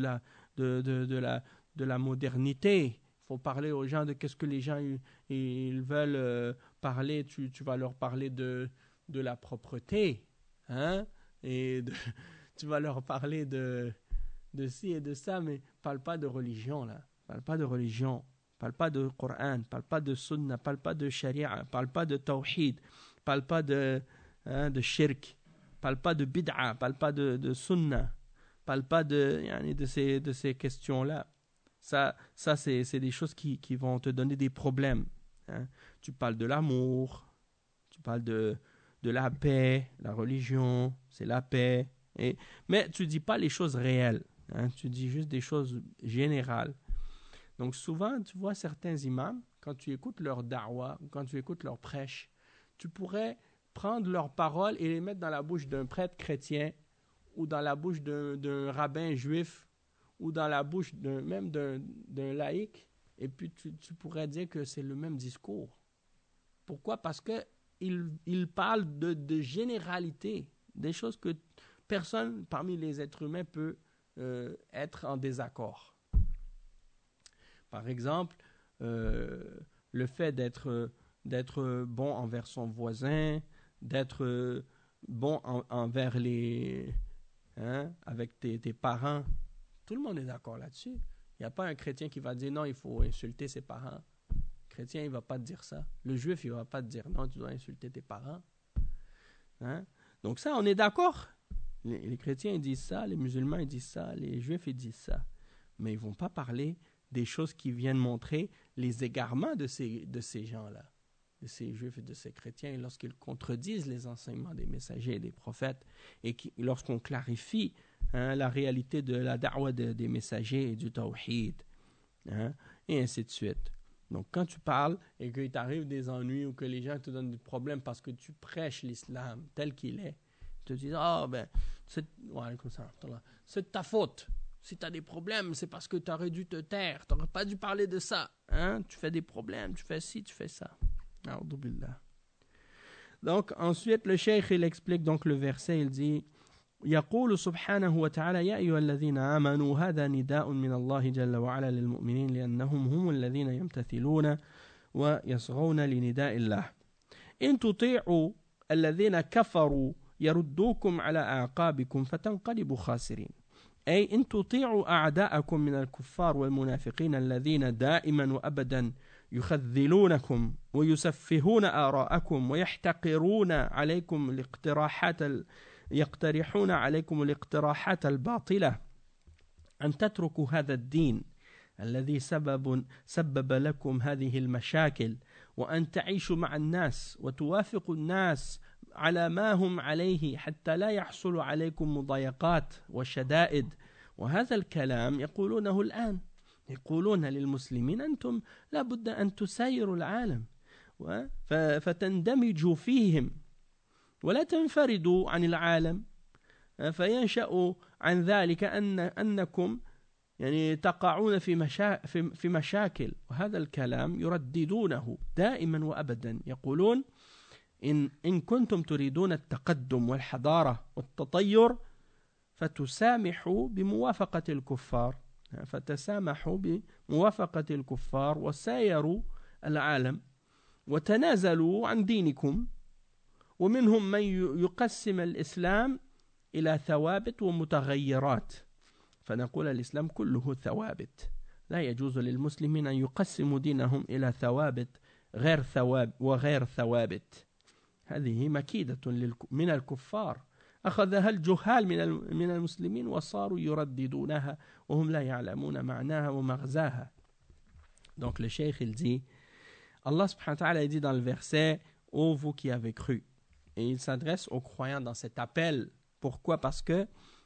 la modernité. Il faut parler aux gens de qu'est-ce que les gens ils veulent parler. Tu vas leur parler de la propreté, hein? Tu vas leur parler de ci et de ça, mais parle pas de religion là. Parle pas de religion. Parle pas de Coran. Parle pas de sunna. Parle pas de sharia. Parle pas de tawhid. Parle pas de shirk. Parle pas de bid'a. Parle pas de sunna. Parle pas de ces questions-là. Ça c'est des choses qui vont te donner des problèmes. Hein. Tu parles de l'amour. Tu parles de la paix. La religion, c'est la paix. Mais tu dis pas les choses réelles. Hein. Tu dis juste des choses générales. Donc souvent, tu vois certains imams, quand tu écoutes leur da'wah, quand tu écoutes leur prêche, tu pourrais prendre leurs paroles et les mettre dans la bouche d'un prêtre chrétien ou dans la bouche d'un rabbin juif ou dans la bouche même d'un laïc, et puis tu pourrais dire que c'est le même discours. Pourquoi? Parce qu'il parle de généralité, des choses que personne parmi les êtres humains peut être en désaccord. Par exemple, le fait d'être bon envers son voisin, d'être bon envers avec tes parents. Tout le monde est d'accord là-dessus. Il n'y a pas un chrétien qui va dire non, il faut insulter ses parents. Le chrétien, il ne va pas te dire ça. Le juif, il ne va pas te dire non, tu dois insulter tes parents. Hein? Donc ça, on est d'accord. Les chrétiens, ils disent ça, les musulmans, ils disent ça, les juifs, ils disent ça. Mais ils ne vont pas parler des choses qui viennent montrer les égarements de ces gens-là, de ces juifs et de ces chrétiens, lorsqu'ils contredisent les enseignements des messagers et des prophètes, et lorsqu'on clarifie la réalité de la da'wah des messagers et du tawhid, et ainsi de suite. Donc quand tu parles et qu'il t'arrive des ennuis ou que les gens te donnent des problèmes parce que tu prêches l'islam tel qu'il est, ils te disent « Ah, c'est de ta faute. Si tu as des problèmes, c'est parce que tu aurais dû te taire. Tu n'aurais pas dû parler de ça. Hein? Tu fais des problèmes, tu fais ci, tu fais ça. » Donc, ensuite, le cheikh, il explique donc le verset, il dit يقول سبحانه وتعالى يا أيها الذين آمنوا هذا نداء من الله جل وعلا للمؤمنين لأنهم هم الذين يمتثلون ويصغون لنداء الله إن تطيعوا الذين كفروا يردوكم على أعقابكم فتنقلبوا خاسرين أي إن تطيعوا أعداءكم من الكفار والمنافقين الذين دائما وأبدا يخذلونكم ويسفهون آراءكم ويحتقرون عليكم يقترحون عليكم الاقتراحات الباطلة أن تتركوا هذا الدين الذي سبب لكم هذه المشاكل وأن تعيشوا مع الناس وتوافقوا الناس على ما هم عليه حتى لا يحصل عليكم مضايقات وشدائد. وهذا الكلام يقولونه الآن، يقولون للمسلمين أنتم لابد أن تسايروا العالم فتندمجوا فيهم ولا تنفردوا عن العالم، فينشأ عن ذلك أنكم تقعون في مشاكل. وهذا الكلام يرددونه دائما وأبدا، يقولون إن كنتم تريدون التقدم والحضارة والتطير فتسامحوا بموافقة الكفار، فتسامحوا بموافقة الكفار وسايروا العالم وتنازلوا عن دينكم. ومنهم من يقسم الإسلام إلى ثوابت ومتغيرات، فنقول الإسلام كله ثوابت، لا يجوز للمسلمين أن يقسموا دينهم إلى ثوابت وغير ثوابت. هذه مكيدة من الكفار أخذها الجهال من المسلمين وصاروا يرددونها وهم لا يعلمون معناها ومغزاها. Donc le cheikh il dit, Allah subhanahu wa ta'ala dit dans le verset « Ô vous qui avez cru », et il s'adresse aux croyants dans cet appel. Pourquoi? Parce que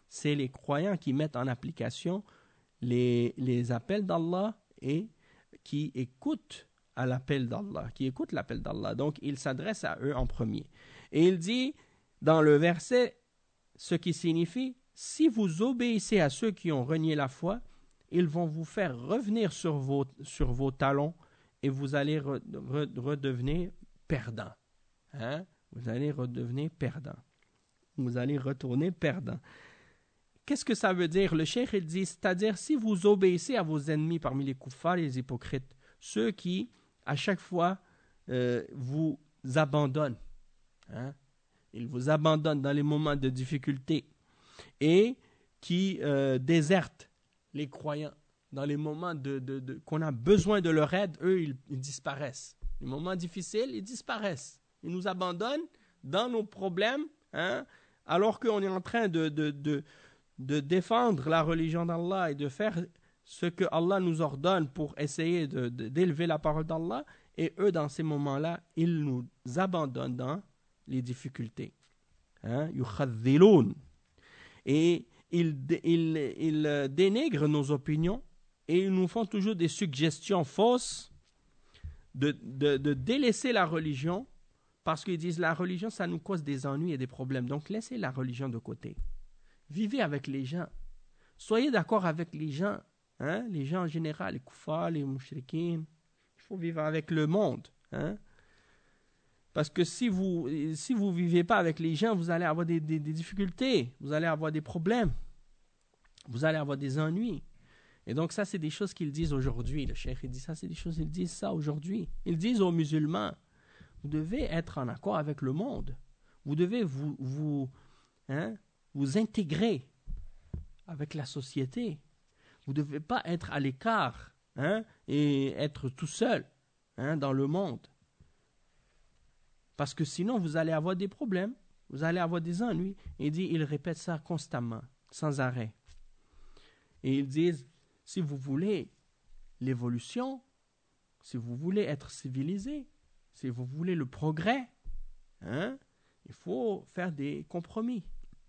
c'est les croyants qui mettent en application les appels d'Allah et qui écoutent à l'appel d'Allah, qui écoutent l'appel d'Allah. Donc, il s'adresse à eux en premier. Et il dit dans le verset, ce qui signifie, si vous obéissez à ceux qui ont renié la foi, ils vont vous faire revenir sur vos talons et vous allez redevenir perdants. Hein? Vous allez redevenir perdants. Vous allez retourner perdants. Qu'est-ce que ça veut dire? Le cheikh il dit, c'est-à-dire si vous obéissez à vos ennemis parmi les kuffars et les hypocrites, ceux qui, à chaque fois, vous abandonnent. Hein? Ils vous abandonnent dans les moments de difficulté et qui désertent les croyants. Dans les moments qu'on a besoin de leur aide, eux, ils disparaissent. Les moments difficiles, ils disparaissent. Ils nous abandonnent dans nos problèmes, hein, alors qu'on est en train de défendre la religion d'Allah et de faire ce que Allah nous ordonne pour essayer d'élever la parole d'Allah. Et eux, dans ces moments-là, ils nous abandonnent dans les difficultés. Yukhadhiloun. Et ils dénigrent nos opinions et ils nous font toujours des suggestions fausses de délaisser la religion parce qu'ils disent la religion, ça nous cause des ennuis et des problèmes. Donc, laissez la religion de côté. Vivez avec les gens. Soyez d'accord avec les gens. Hein? Les gens en général, les kuffars, les mushrikines. Il faut vivre avec le monde. Hein? Parce que si vous vivez pas avec les gens, vous allez avoir des difficultés. Vous allez avoir des problèmes. Vous allez avoir des ennuis. Et donc ça, c'est des choses qu'ils disent aujourd'hui. Le cheikh, il dit ça, c'est des choses, ils disent ça aujourd'hui. Ils disent aux musulmans, vous devez être en accord avec le monde. Vous devez vous intégrer avec la société. Vous ne devez pas être à l'écart et être tout seul dans le monde. Parce que sinon, vous allez avoir des problèmes, vous allez avoir des ennuis. Et il répète ça constamment, sans arrêt. Et ils disent, si vous voulez l'évolution, si vous voulez être civilisé, si vous voulez le progrès, il faut faire des compromis.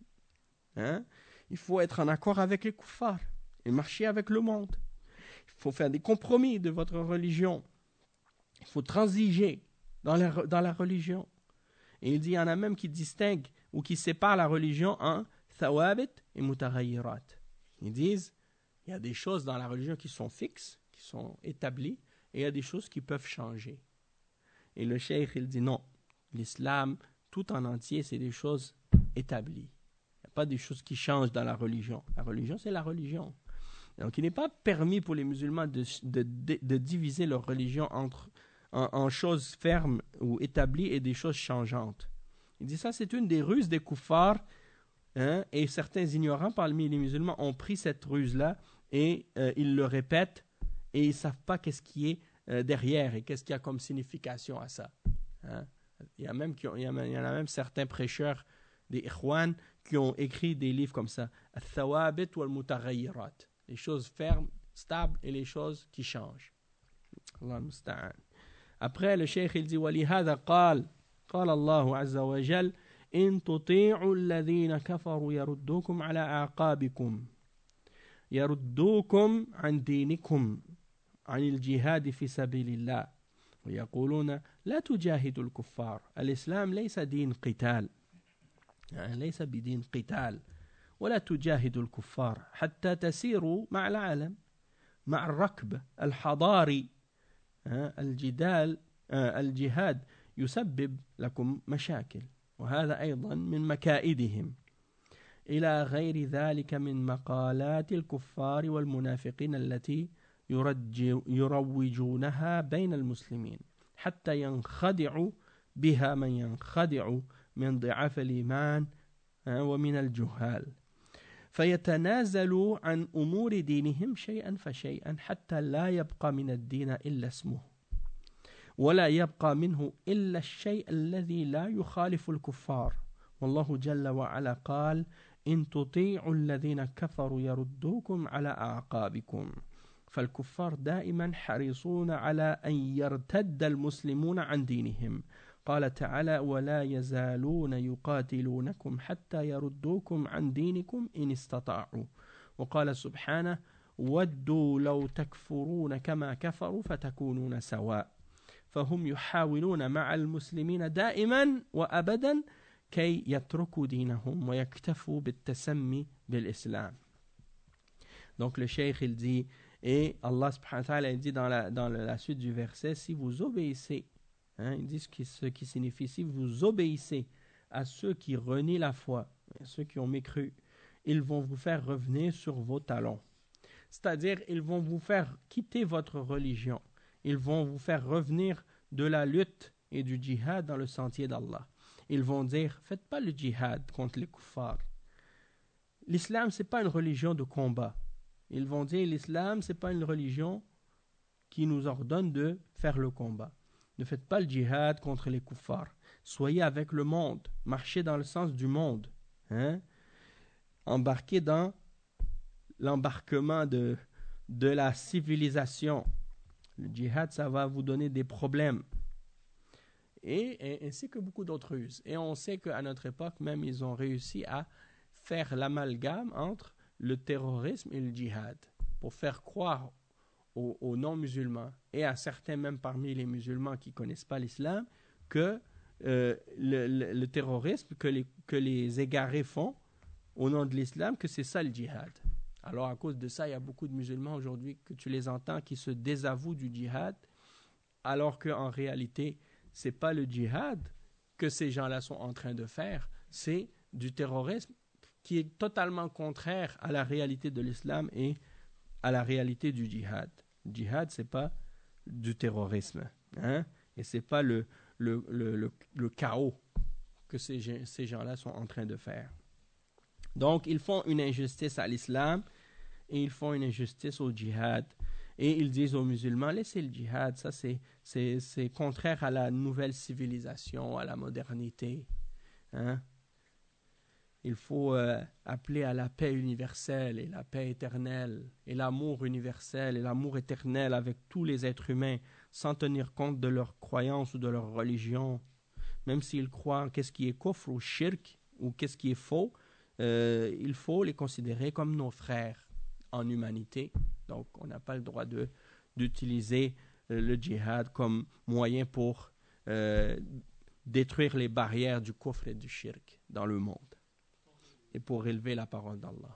Il faut être en accord avec les kuffars et marcher avec le monde. Il faut faire des compromis de votre religion. Il faut transiger dans la religion. Et il dit, il y en a même qui distinguent ou qui séparent la religion en thawabit et mutaghayyirat. Ils disent, il y a des choses dans la religion qui sont fixes, qui sont établies, et il y a des choses qui peuvent changer. Et le cheikh, il dit non, l'islam, tout en entier, c'est des choses établies. Il n'y a pas des choses qui changent dans la religion. La religion, c'est la religion. Donc, il n'est pas permis pour les musulmans de diviser leur religion en choses fermes ou établies et des choses changeantes. Il dit ça, c'est une des ruses des kuffars, et certains ignorants parmi les musulmans ont pris cette ruse-là et ils le répètent et ils ne savent pas qu'est-ce qui est derrière et qu'est-ce qu'il y a comme signification à ça. Il y en a même certains prêcheurs des Ikhwan qui ont écrit des livres comme ça. Al-Thawabit wal-Mutaghayyirat. Les choses fermes, stables et les choses qui changent. Allah musta'an. Après, le cheikh il dit وَلِهَذَا قال الله عز وجل إن تطيعوا الذين كفروا يردوكم على أعقابكم يردوكم عن دينكم عن الجهاد في سبيل الله ويقولون لا تجاهدوا الكفار. الإسلام ليس دين قتال، يعني ليس بدين قتال، ولا تجاهدوا الكفار حتى تسيروا مع العالم مع الركب الحضاري. الجهاد يسبب لكم مشاكل، وهذا أيضا من مكائدهم، إلى غير ذلك من مقالات الكفار والمنافقين التي يروجونها بين المسلمين حتى ينخدعوا بها من ينخدع من ضعاف الإيمان ومن الجهال، فيتنازلوا عن أمور دينهم شيئا فشيئا حتى لا يبقى من الدين إلا اسمه، ولا يبقى منه إلا الشيء الذي لا يخالف الكفار. والله جل وعلا قال إن تطيعوا الذين كفروا يردوكم على أعقابكم. فالكفار دائما حريصون على أن يرتد المسلمون عن دينهم، قال تعالى ولا يزالون يقاتلونكم حتى يردوكم عن دينكم إن استطاعوا وقال سبحانه ودوا لو تكفرون كما كفروا فتكونون سواء فهم يحاولون مع المسلمين دائما وأبدا كي يتركوا دينهم ويكتفوا بالتسمي بالإسلام. Donc le cheikh il dit, et Allah subhanahu wa ta'ala il dit dans la suite du verset, si vous obéissez, il dit ce qui signifie, si vous obéissez à ceux qui renient la foi, ceux qui ont mécru, ils vont vous faire revenir sur vos talons. C'est-à-dire, ils vont vous faire quitter votre religion. Ils vont vous faire revenir de la lutte et du djihad dans le sentier d'Allah. Ils vont dire, faites pas le djihad contre les kuffars. L'islam, c'est pas une religion de combat. Ils vont dire, l'islam, c'est pas une religion qui nous ordonne de faire le combat. Ne faites pas le djihad contre les kuffars. Soyez avec le monde. Marchez dans le sens du monde. Embarquez dans l'embarquement de la civilisation. Le djihad, ça va vous donner des problèmes. Et ainsi que beaucoup d'autres ruses. Et on sait qu'à notre époque, même, ils ont réussi à faire l'amalgame entre le terrorisme et le djihad pour faire croire aux non-musulmans et à certains même parmi les musulmans qui ne connaissent pas l'islam que le terrorisme que les égarés font au nom de l'islam, que c'est ça le djihad. Alors à cause de ça, il y a beaucoup de musulmans aujourd'hui que tu les entends qui se désavouent du djihad alors qu'en réalité, ce n'est pas le djihad que ces gens-là sont en train de faire, c'est du terrorisme qui est totalement contraire à la réalité de l'islam et à la réalité du djihad. Le djihad, ce n'est pas du terrorisme. Et ce n'est pas le chaos que ces gens-là sont en train de faire. Donc, ils font une injustice à l'islam et ils font une injustice au djihad. Et ils disent aux musulmans, laissez le djihad, ça c'est contraire à la nouvelle civilisation, à la modernité. Il faut appeler à la paix universelle et la paix éternelle et l'amour universel et l'amour éternel avec tous les êtres humains sans tenir compte de leur croyance ou de leur religion. Même s'ils croient qu'est-ce qui est kufr ou shirk ou qu'est-ce qui est faux, il faut les considérer comme nos frères en humanité. Donc, on n'a pas le droit d'utiliser le djihad comme moyen pour détruire les barrières du kufr et du shirk dans le monde et pour élever la parole d'Allah.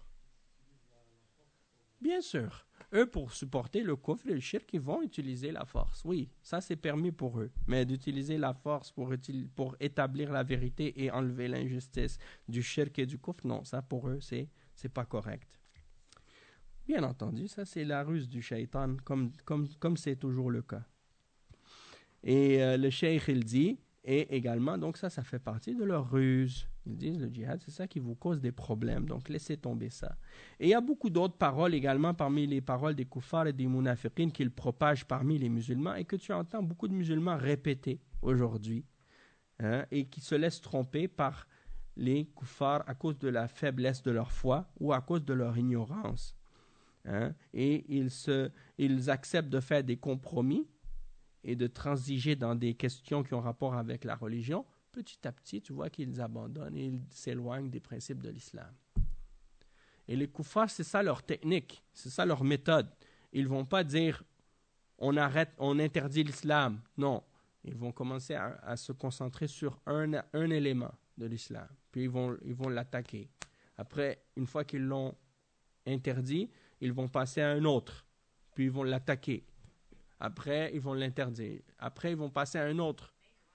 Bien sûr, eux, pour supporter le kufr et le shirk, ils vont utiliser la force. Oui, ça c'est permis pour eux. Mais d'utiliser la force pour établir la vérité et enlever l'injustice du shirk et du kufr, non, ça pour eux, c'est pas correct. Bien entendu, ça c'est la ruse du shaitan, comme c'est toujours le cas. Et le cheikh il dit, et également, donc ça fait partie de leur ruse. Ils disent, le djihad, c'est ça qui vous cause des problèmes, donc laissez tomber ça. Et il y a beaucoup d'autres paroles également parmi les paroles des kuffars et des munafiqines qu'ils propagent parmi les musulmans et que tu entends beaucoup de musulmans répéter aujourd'hui, et qui se laissent tromper par les kuffars à cause de la faiblesse de leur foi ou à cause de leur ignorance. Et ils acceptent de faire des compromis et de transiger dans des questions qui ont rapport avec la religion. Petit à petit, tu vois qu'ils abandonnent et ils s'éloignent des principes de l'islam. Et les kuffars, c'est ça leur technique, c'est ça leur méthode. Ils ne vont pas dire on arrête, on interdit l'islam. Non, ils vont commencer à se concentrer sur un élément de l'islam. Puis ils vont l'attaquer. Après, une fois qu'ils l'ont interdit, ils vont passer à un autre. Puis ils vont l'attaquer. Après, ils vont l'interdire. Après, ils vont passer à un autre.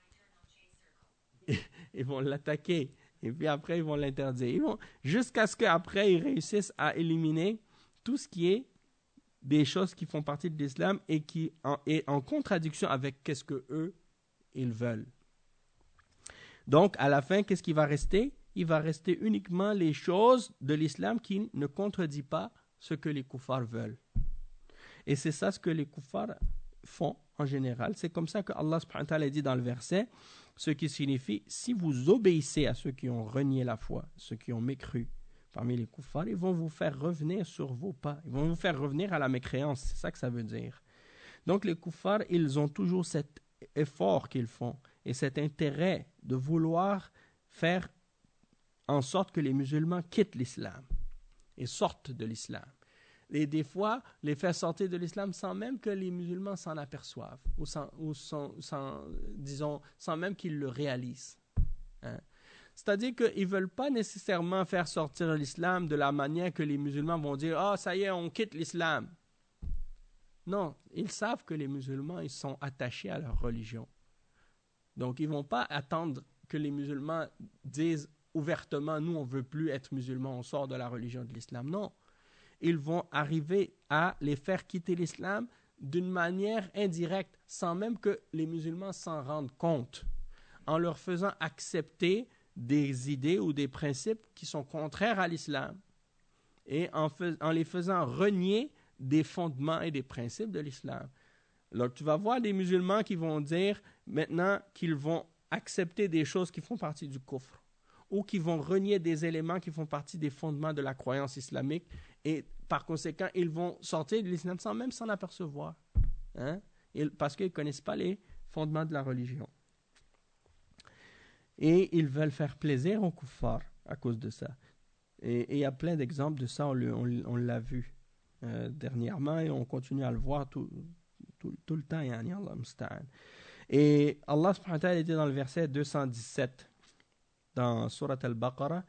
Ils vont l'attaquer. Et puis après, ils vont l'interdire. Jusqu'à ce qu'après, ils réussissent à éliminer tout ce qui est des choses qui font partie de l'islam et qui est en contradiction avec qu'est-ce que eux ils veulent. Donc, à la fin, qu'est-ce qui va rester? Il va rester uniquement les choses de l'islam qui ne contredisent pas ce que les kuffars veulent. Et c'est ça ce que les kuffars font en général. C'est comme ça que Allah subhanahu wa ta'ala dit dans le verset, ce qui signifie, si vous obéissez à ceux qui ont renié la foi, ceux qui ont mécru parmi les kuffars, ils vont vous faire revenir sur vos pas. Ils vont vous faire revenir à la mécréance. C'est ça que ça veut dire. Donc les kuffars, ils ont toujours cet effort qu'ils font. et cet intérêt de vouloir faire en sorte que les musulmans quittent l'islam et sortent de l'islam. Et des fois, les faire sortir de l'islam sans même que les musulmans s'en aperçoivent, disons, sans même qu'ils le réalisent. Hein? C'est-à-dire qu'ils ne veulent pas nécessairement faire sortir l'islam de la manière que les musulmans vont dire « Ah, ça y est, on quitte l'islam ». Non, ils savent que les musulmans, ils sont attachés à leur religion. Donc, ils ne vont pas attendre que les musulmans disent ouvertement « Nous, on ne veut plus être musulmans, on sort de la religion de l'islam ». Non, ils vont arriver à les faire quitter l'islam d'une manière indirecte, sans même que les musulmans s'en rendent compte, en leur faisant accepter des idées ou des principes qui sont contraires à l'islam et en les faisant renier des fondements et des principes de l'islam. Alors, tu vas voir des musulmans qui vont dire maintenant qu'ils vont accepter des choses qui font partie du kufr ou qui vont renier des éléments qui font partie des fondements de la croyance islamique et par conséquent, ils vont sortir de l'islam sans même s'en apercevoir. Hein? Parce qu'ils ne connaissent pas les fondements de la religion. Et ils veulent faire plaisir aux kuffars à cause de ça. Et il y a plein d'exemples de ça, on l'a vu dernièrement et on continue à le voir tout le temps. Yani, Allah musta'an. Et Allah subhanahu wa ta'ala était dans le verset 217 dans Surat al-Baqarah.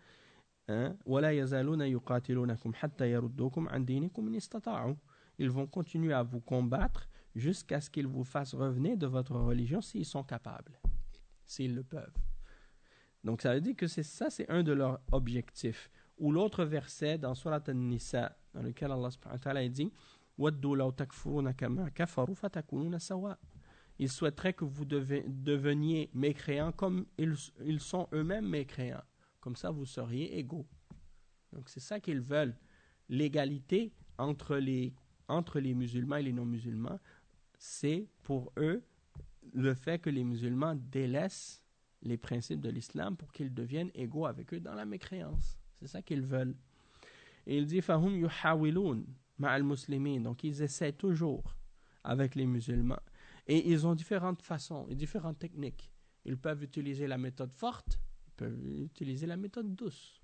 وَلَا يَزَالُونَ يُقَاتِلُونَكُمْ حَتَّى يَرُدُّوكُمْ عَنْ دِينِكُمْ إِنِ اسْتَطَاعُوا. Ils vont continuer à vous combattre jusqu'à ce qu'ils vous fassent revenir de votre religion s'ils sont capables, s'ils le peuvent. Donc ça veut dire que c'est un de leurs objectifs. Ou l'autre verset dans Surat An-Nisa, dans lequel Allah subhanahu wa ta'ala dit وَدُّوا لَوْ تَكْفُرُونَ كَمَا كَفَرُوا فَتَكُونُونَ سَوَاءً. Ils souhaiteraient que vous deveniez mécréants comme ils sont eux-mêmes mécréants. Comme ça, vous seriez égaux. Donc c'est ça qu'ils veulent. L'égalité entre les musulmans et les non-musulmans, c'est pour eux le fait que les musulmans délaissent les principes de l'islam pour qu'ils deviennent égaux avec eux dans la mécréance. C'est ça qu'ils veulent. Et il dit فَهُمْ يُحَاوِلُونَ مَعَ الْمُسْلِمِينَ. Donc ils essaient toujours avec les musulmans. Et ils ont différentes façons et différentes techniques. Ils peuvent utiliser la méthode forte, ils peuvent utiliser la méthode douce.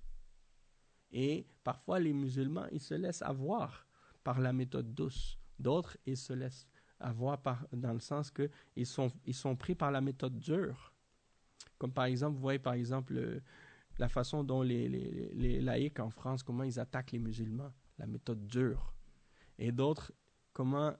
Et parfois les musulmans, ils se laissent avoir par la méthode douce. D'autres, ils se laissent avoir dans le sens qu'ils sont pris par la méthode dure. Comme par exemple, vous voyez par exemple la façon dont les laïcs en France, comment ils attaquent les musulmans, la méthode dure. Et d'autres, comment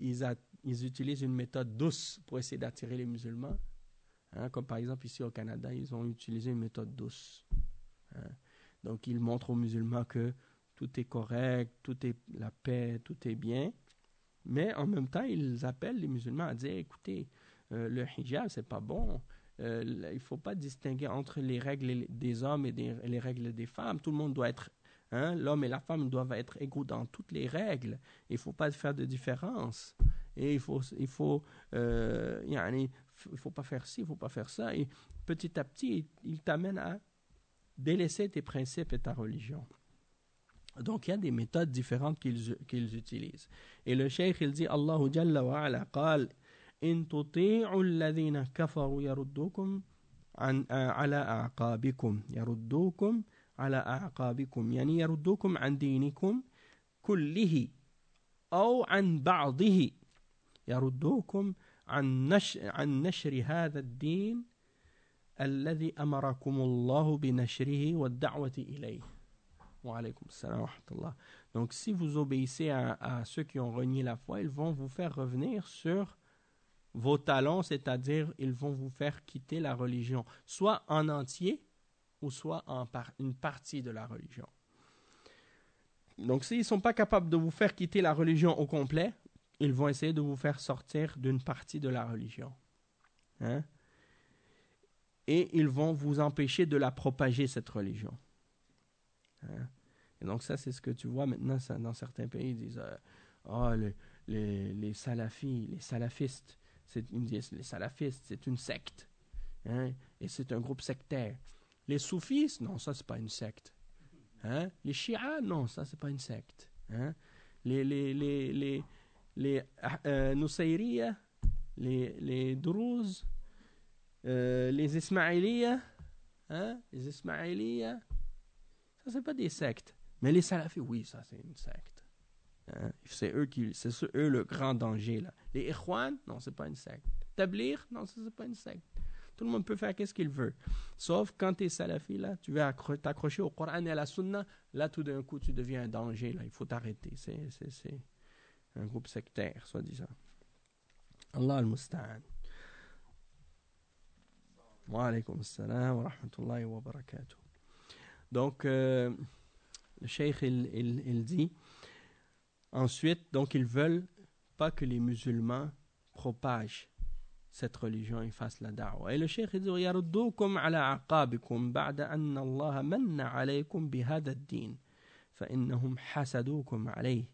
ils utilisent une méthode douce pour essayer d'attirer les musulmans. Hein, comme par exemple ici au Canada, ils ont utilisé une méthode douce. Hein. Donc ils montrent aux musulmans que tout est correct, tout est la paix, tout est bien. Mais en même temps, ils appellent les musulmans à dire, écoutez, le hijab, c'est pas bon. Il ne faut pas distinguer entre les règles des hommes et les règles des femmes. Tout le monde doit être, l'homme et la femme doivent être égaux dans toutes les règles. Il ne faut pas faire de différence. Et il faut pas faire ci, il ne faut pas faire ça. Et petit à petit, il t'amène à délaisser tes principes et ta religion. Donc, il y a des méthodes différentes qu'ils utilisent. Et le cheikh, il dit, Allahu Jalla wa Ala قال إن تطيعوا الذين كفروا يردوكم على أعقابكم يعني يردوكم عن دينكم كله أو عن بعضه يردوكم عن نشر هذا الدين الذي أمركم الله بنشره والدعوة إليه. Wa alaykum salam wa rahmatullah. Donc si vous obéissez à ceux qui ont renié la foi, ils vont vous faire revenir sur vos talons, c'est-à-dire ils vont vous faire quitter la religion, soit en entier ou soit une partie de la religion. Donc s'ils ne sont pas capables de vous faire quitter la religion au complet, ils vont essayer de vous faire sortir d'une partie de la religion. Hein? Et ils vont vous empêcher de la propager, cette religion. Hein? Et donc ça, c'est ce que tu vois maintenant dans certains pays, ils disent les salafistes, les salafistes, c'est une secte. Hein? Et c'est un groupe sectaire. Les soufis, non, ça, c'est pas une secte. Hein? Les chiites, non, ça, c'est pas une secte. Hein? Les Nusayriya, les Druze, Les Ismaïliya, hein, les Ismaïliya, ça c'est pas des sectes. Mais les Salafis, oui, ça c'est une secte. Hein? C'est eux le grand danger là. Les Ikhwan, non, c'est pas une secte. Tabligh, non, ça c'est pas une secte. Tout le monde peut faire qu'est-ce qu'il veut. Sauf quand tu es Salafi, là, tu veux t'accrocher au Coran et à la Sunna, là tout d'un coup tu deviens un danger, là, il faut t'arrêter. C'est un groupe sectaire, soi-disant. Allah al-Musta'an. Wa alaykum assalam wa rahmatullahi wa barakatuh. Donc, le cheikh, il dit, ensuite, donc ils veulent pas que les musulmans propagent cette religion et fassent la da'wa. Et le cheikh dit, يردوكم على عقابكم بعد أن الله من عليكم بهذا الدين فإنهم حسدوكم عليه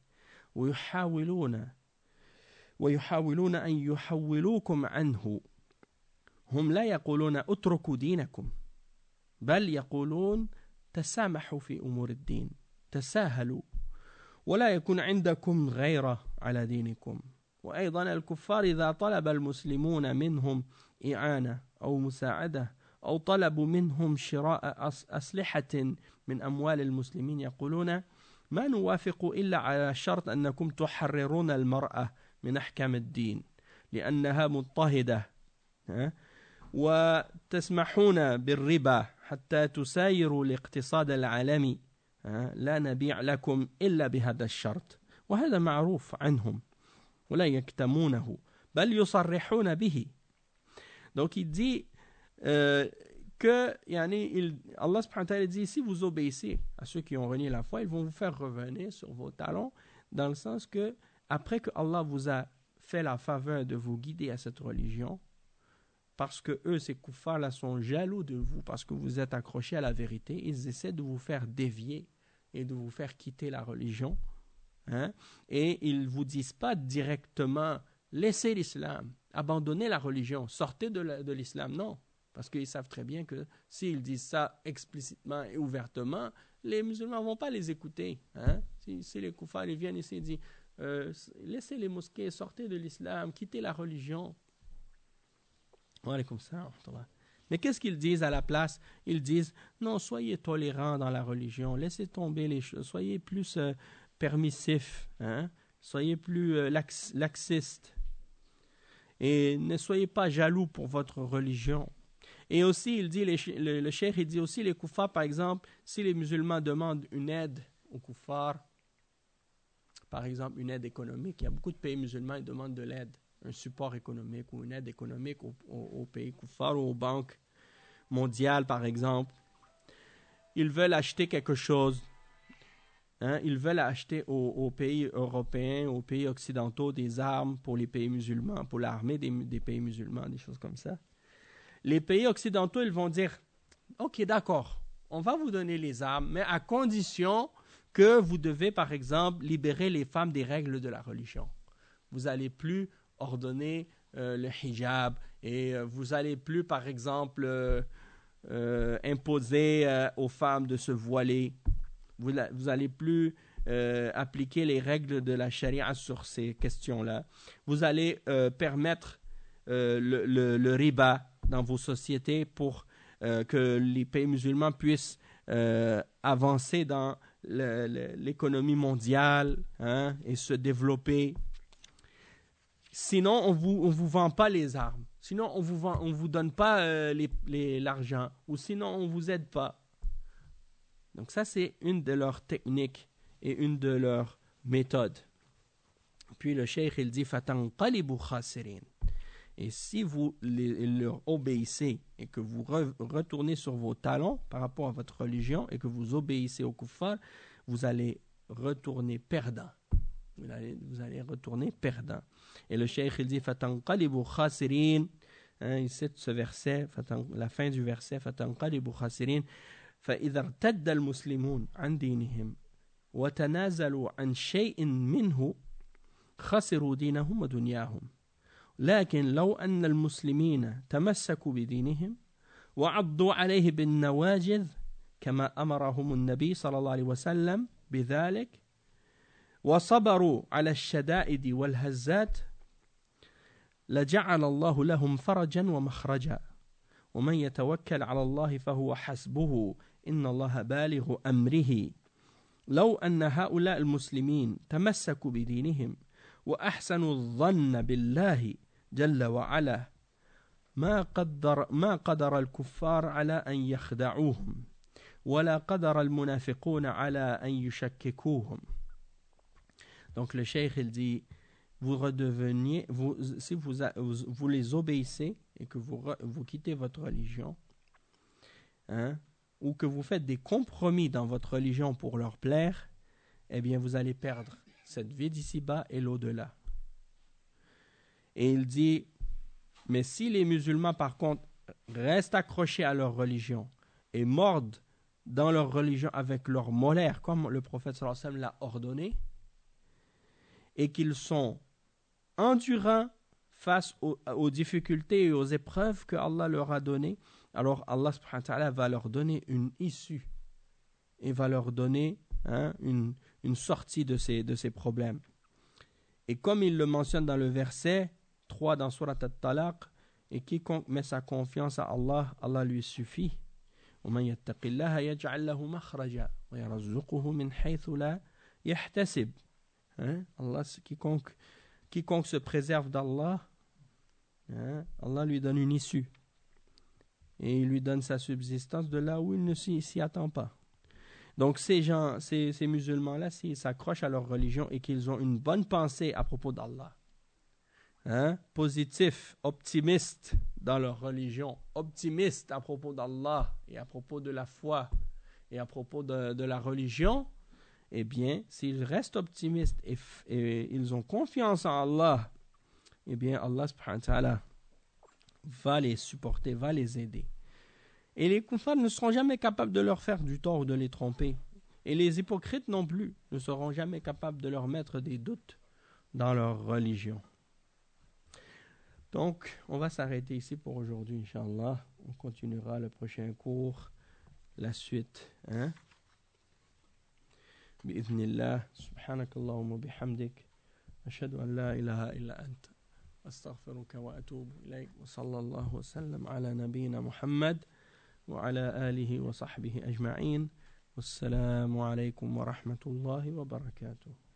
ويحاولون أن يحولوكم عنه. هم لا يقولون اتركوا دينكم بل يقولون تسامحوا في أمور الدين تساهلوا ولا يكون عندكم غيرة على دينكم. وأيضا الكفار إذا طلب المسلمون منهم إعانة أو مساعدة أو طلبوا منهم شراء أسلحة من أموال المسلمين يقولون ما نوافق إلا على شرط أنكم تحررون المرأة من أحكام الدين لأنها مضطهدة وتسمحون بالربا حتى تسايروا الاقتصاد العالمي لا نبيع لكم إلا بهذا الشرط. وهذا معروف عنهم ولا يكتمونه بل يصرحون به. Donc il dit que Allah subhanahu wa ta'ala dit, si vous obéissez à ceux qui ont renié la foi, ils vont vous faire revenir sur vos talons, dans le sens que après que Allah vous a fait la faveur de vous guider à cette religion, parce que eux, ces kuffars là, sont jaloux de vous, parce que vous êtes accrochés à la vérité, ils essaient de vous faire dévier et de vous faire quitter la religion, hein? Et ils ne vous disent pas directement laissez l'islam, abandonnez la religion, sortez de l'islam, non, parce qu'ils savent très bien que s'ils disent ça explicitement et ouvertement, les musulmans ne vont pas les écouter, hein? Si les kuffars ils viennent ici et disent laissez les mosquées, sortez de l'islam, quittez la religion. Mais qu'est-ce qu'ils disent à la place? Ils disent non, soyez tolérants dans la religion, laissez tomber les choses, soyez plus permissifs, hein? Soyez plus laxistes et ne soyez pas jaloux pour votre religion. Et aussi, il dit, le cheikh, il dit aussi les kuffars, par exemple, si les musulmans demandent une aide aux kuffars, par exemple une aide économique, il y a beaucoup de pays musulmans qui demandent de l'aide, un support économique ou une aide économique aux pays kuffars ou aux banques mondiales, par exemple. Ils veulent acheter quelque chose. Hein? Ils veulent acheter aux pays européens, aux pays occidentaux des armes pour les pays musulmans, pour l'armée des pays musulmans, des choses comme ça. Les pays occidentaux, ils vont dire « Ok, d'accord, on va vous donner les armes, mais à condition que vous devez, par exemple, libérer les femmes des règles de la religion. Vous n'allez plus ordonner le hijab et vous n'allez plus, par exemple, imposer aux femmes de se voiler. Vous n'allez plus appliquer les règles de la charia sur ces questions-là. Vous allez permettre le riba dans vos sociétés pour que les pays musulmans puissent avancer dans l'économie mondiale, hein, et se développer. Sinon, on vous vend pas les armes. Sinon, on vous donne pas l'argent. Ou sinon, on vous aide pas. Donc ça, c'est une de leurs techniques et une de leurs méthodes. Puis le cheikh, il dit « Fatanqalibu khasirin » Et si vous leur obéissez et que vous retournez sur vos talons par rapport à votre religion et que vous obéissez aux kuffars, vous allez retourner perdant. Vous allez retourner perdant. Et le cheikh, il dit « Fatanqalibu khasirin » il cite ce verset, la fin du verset « Fatanqalibu khasirin » فإذا ارتد المسلمون عن دينهم وتنازلوا عن شيء منه خسروا دينهم ودنياهم لكن لو أن المسلمين تمسكوا بدينهم وعضوا عليه بالنواجذ كما أمرهم النبي صلى الله عليه وسلم بذلك وصبروا على الشدائد والهزات لجعل الله لهم فرجا ومخرجا ومن يتوكل على الله فهو حسبه إن الله بالغ أمره لو أن هؤلاء المسلمين تمسكوا بدينهم وأحسنوا الظن بالله جل وعلا ما قدر الكفار على أن يخدعوهم ولا قدر المنافقون على أن يشككوهم. Donc le cheikh il dit, vous redeveniez, si vous les obéissez et que vous quittez votre religion, ou que vous faites des compromis dans votre religion pour leur plaire, eh bien vous allez perdre cette vie d'ici-bas et l'au-delà. Et il dit, mais si les musulmans par contre restent accrochés à leur religion et mordent dans leur religion avec leurs molaires, comme le prophète sallallahu alayhi wa sallam l'a ordonné, et qu'ils sont endurants face aux difficultés et aux épreuves que Allah leur a données, alors Allah subhanahu wa ta'ala va leur donner une issue et va leur donner une sortie de ces problèmes. Et comme il le mentionne dans le verset 3 dans Surat At-Talaq, et quiconque met sa confiance à Allah, Allah lui suffit. وَمَنْ يَتَّقِ اللَّهَ يَجْعَلْ لَهُ مَخْرَجًا وَيَرْزُقْهُ مِنْ حَيْثُ لَا يَحْتَسِبُ. Allah, quiconque se préserve d'Allah, Allah lui donne une issue. Et il lui donne sa subsistance de là où il ne s'y attend pas. Donc ces gens, ces musulmans-là, s'ils s'accrochent à leur religion et qu'ils ont une bonne pensée à propos d'Allah, positif, optimiste dans leur religion, optimiste à propos d'Allah et à propos de la foi et à propos de la religion, eh bien, s'ils restent optimistes et ils ont confiance en Allah, eh bien, Allah subhanahu wa ta'ala va les supporter, va les aider. Et les kuffars ne seront jamais capables de leur faire du tort ou de les tromper. Et les hypocrites non plus ne seront jamais capables de leur mettre des doutes dans leur religion. Donc, on va s'arrêter ici pour aujourd'hui, Inch'Allah. On continuera le prochain cours, la suite. بإذن الله سبحانك اللهم وبحمدك أشهد أن لا إله إلا أنت أستغفرك وأتوب إليك وصلى الله وسلم على نبينا محمد وعلى آله وصحبه أجمعين والسلام عليكم ورحمة الله وبركاته.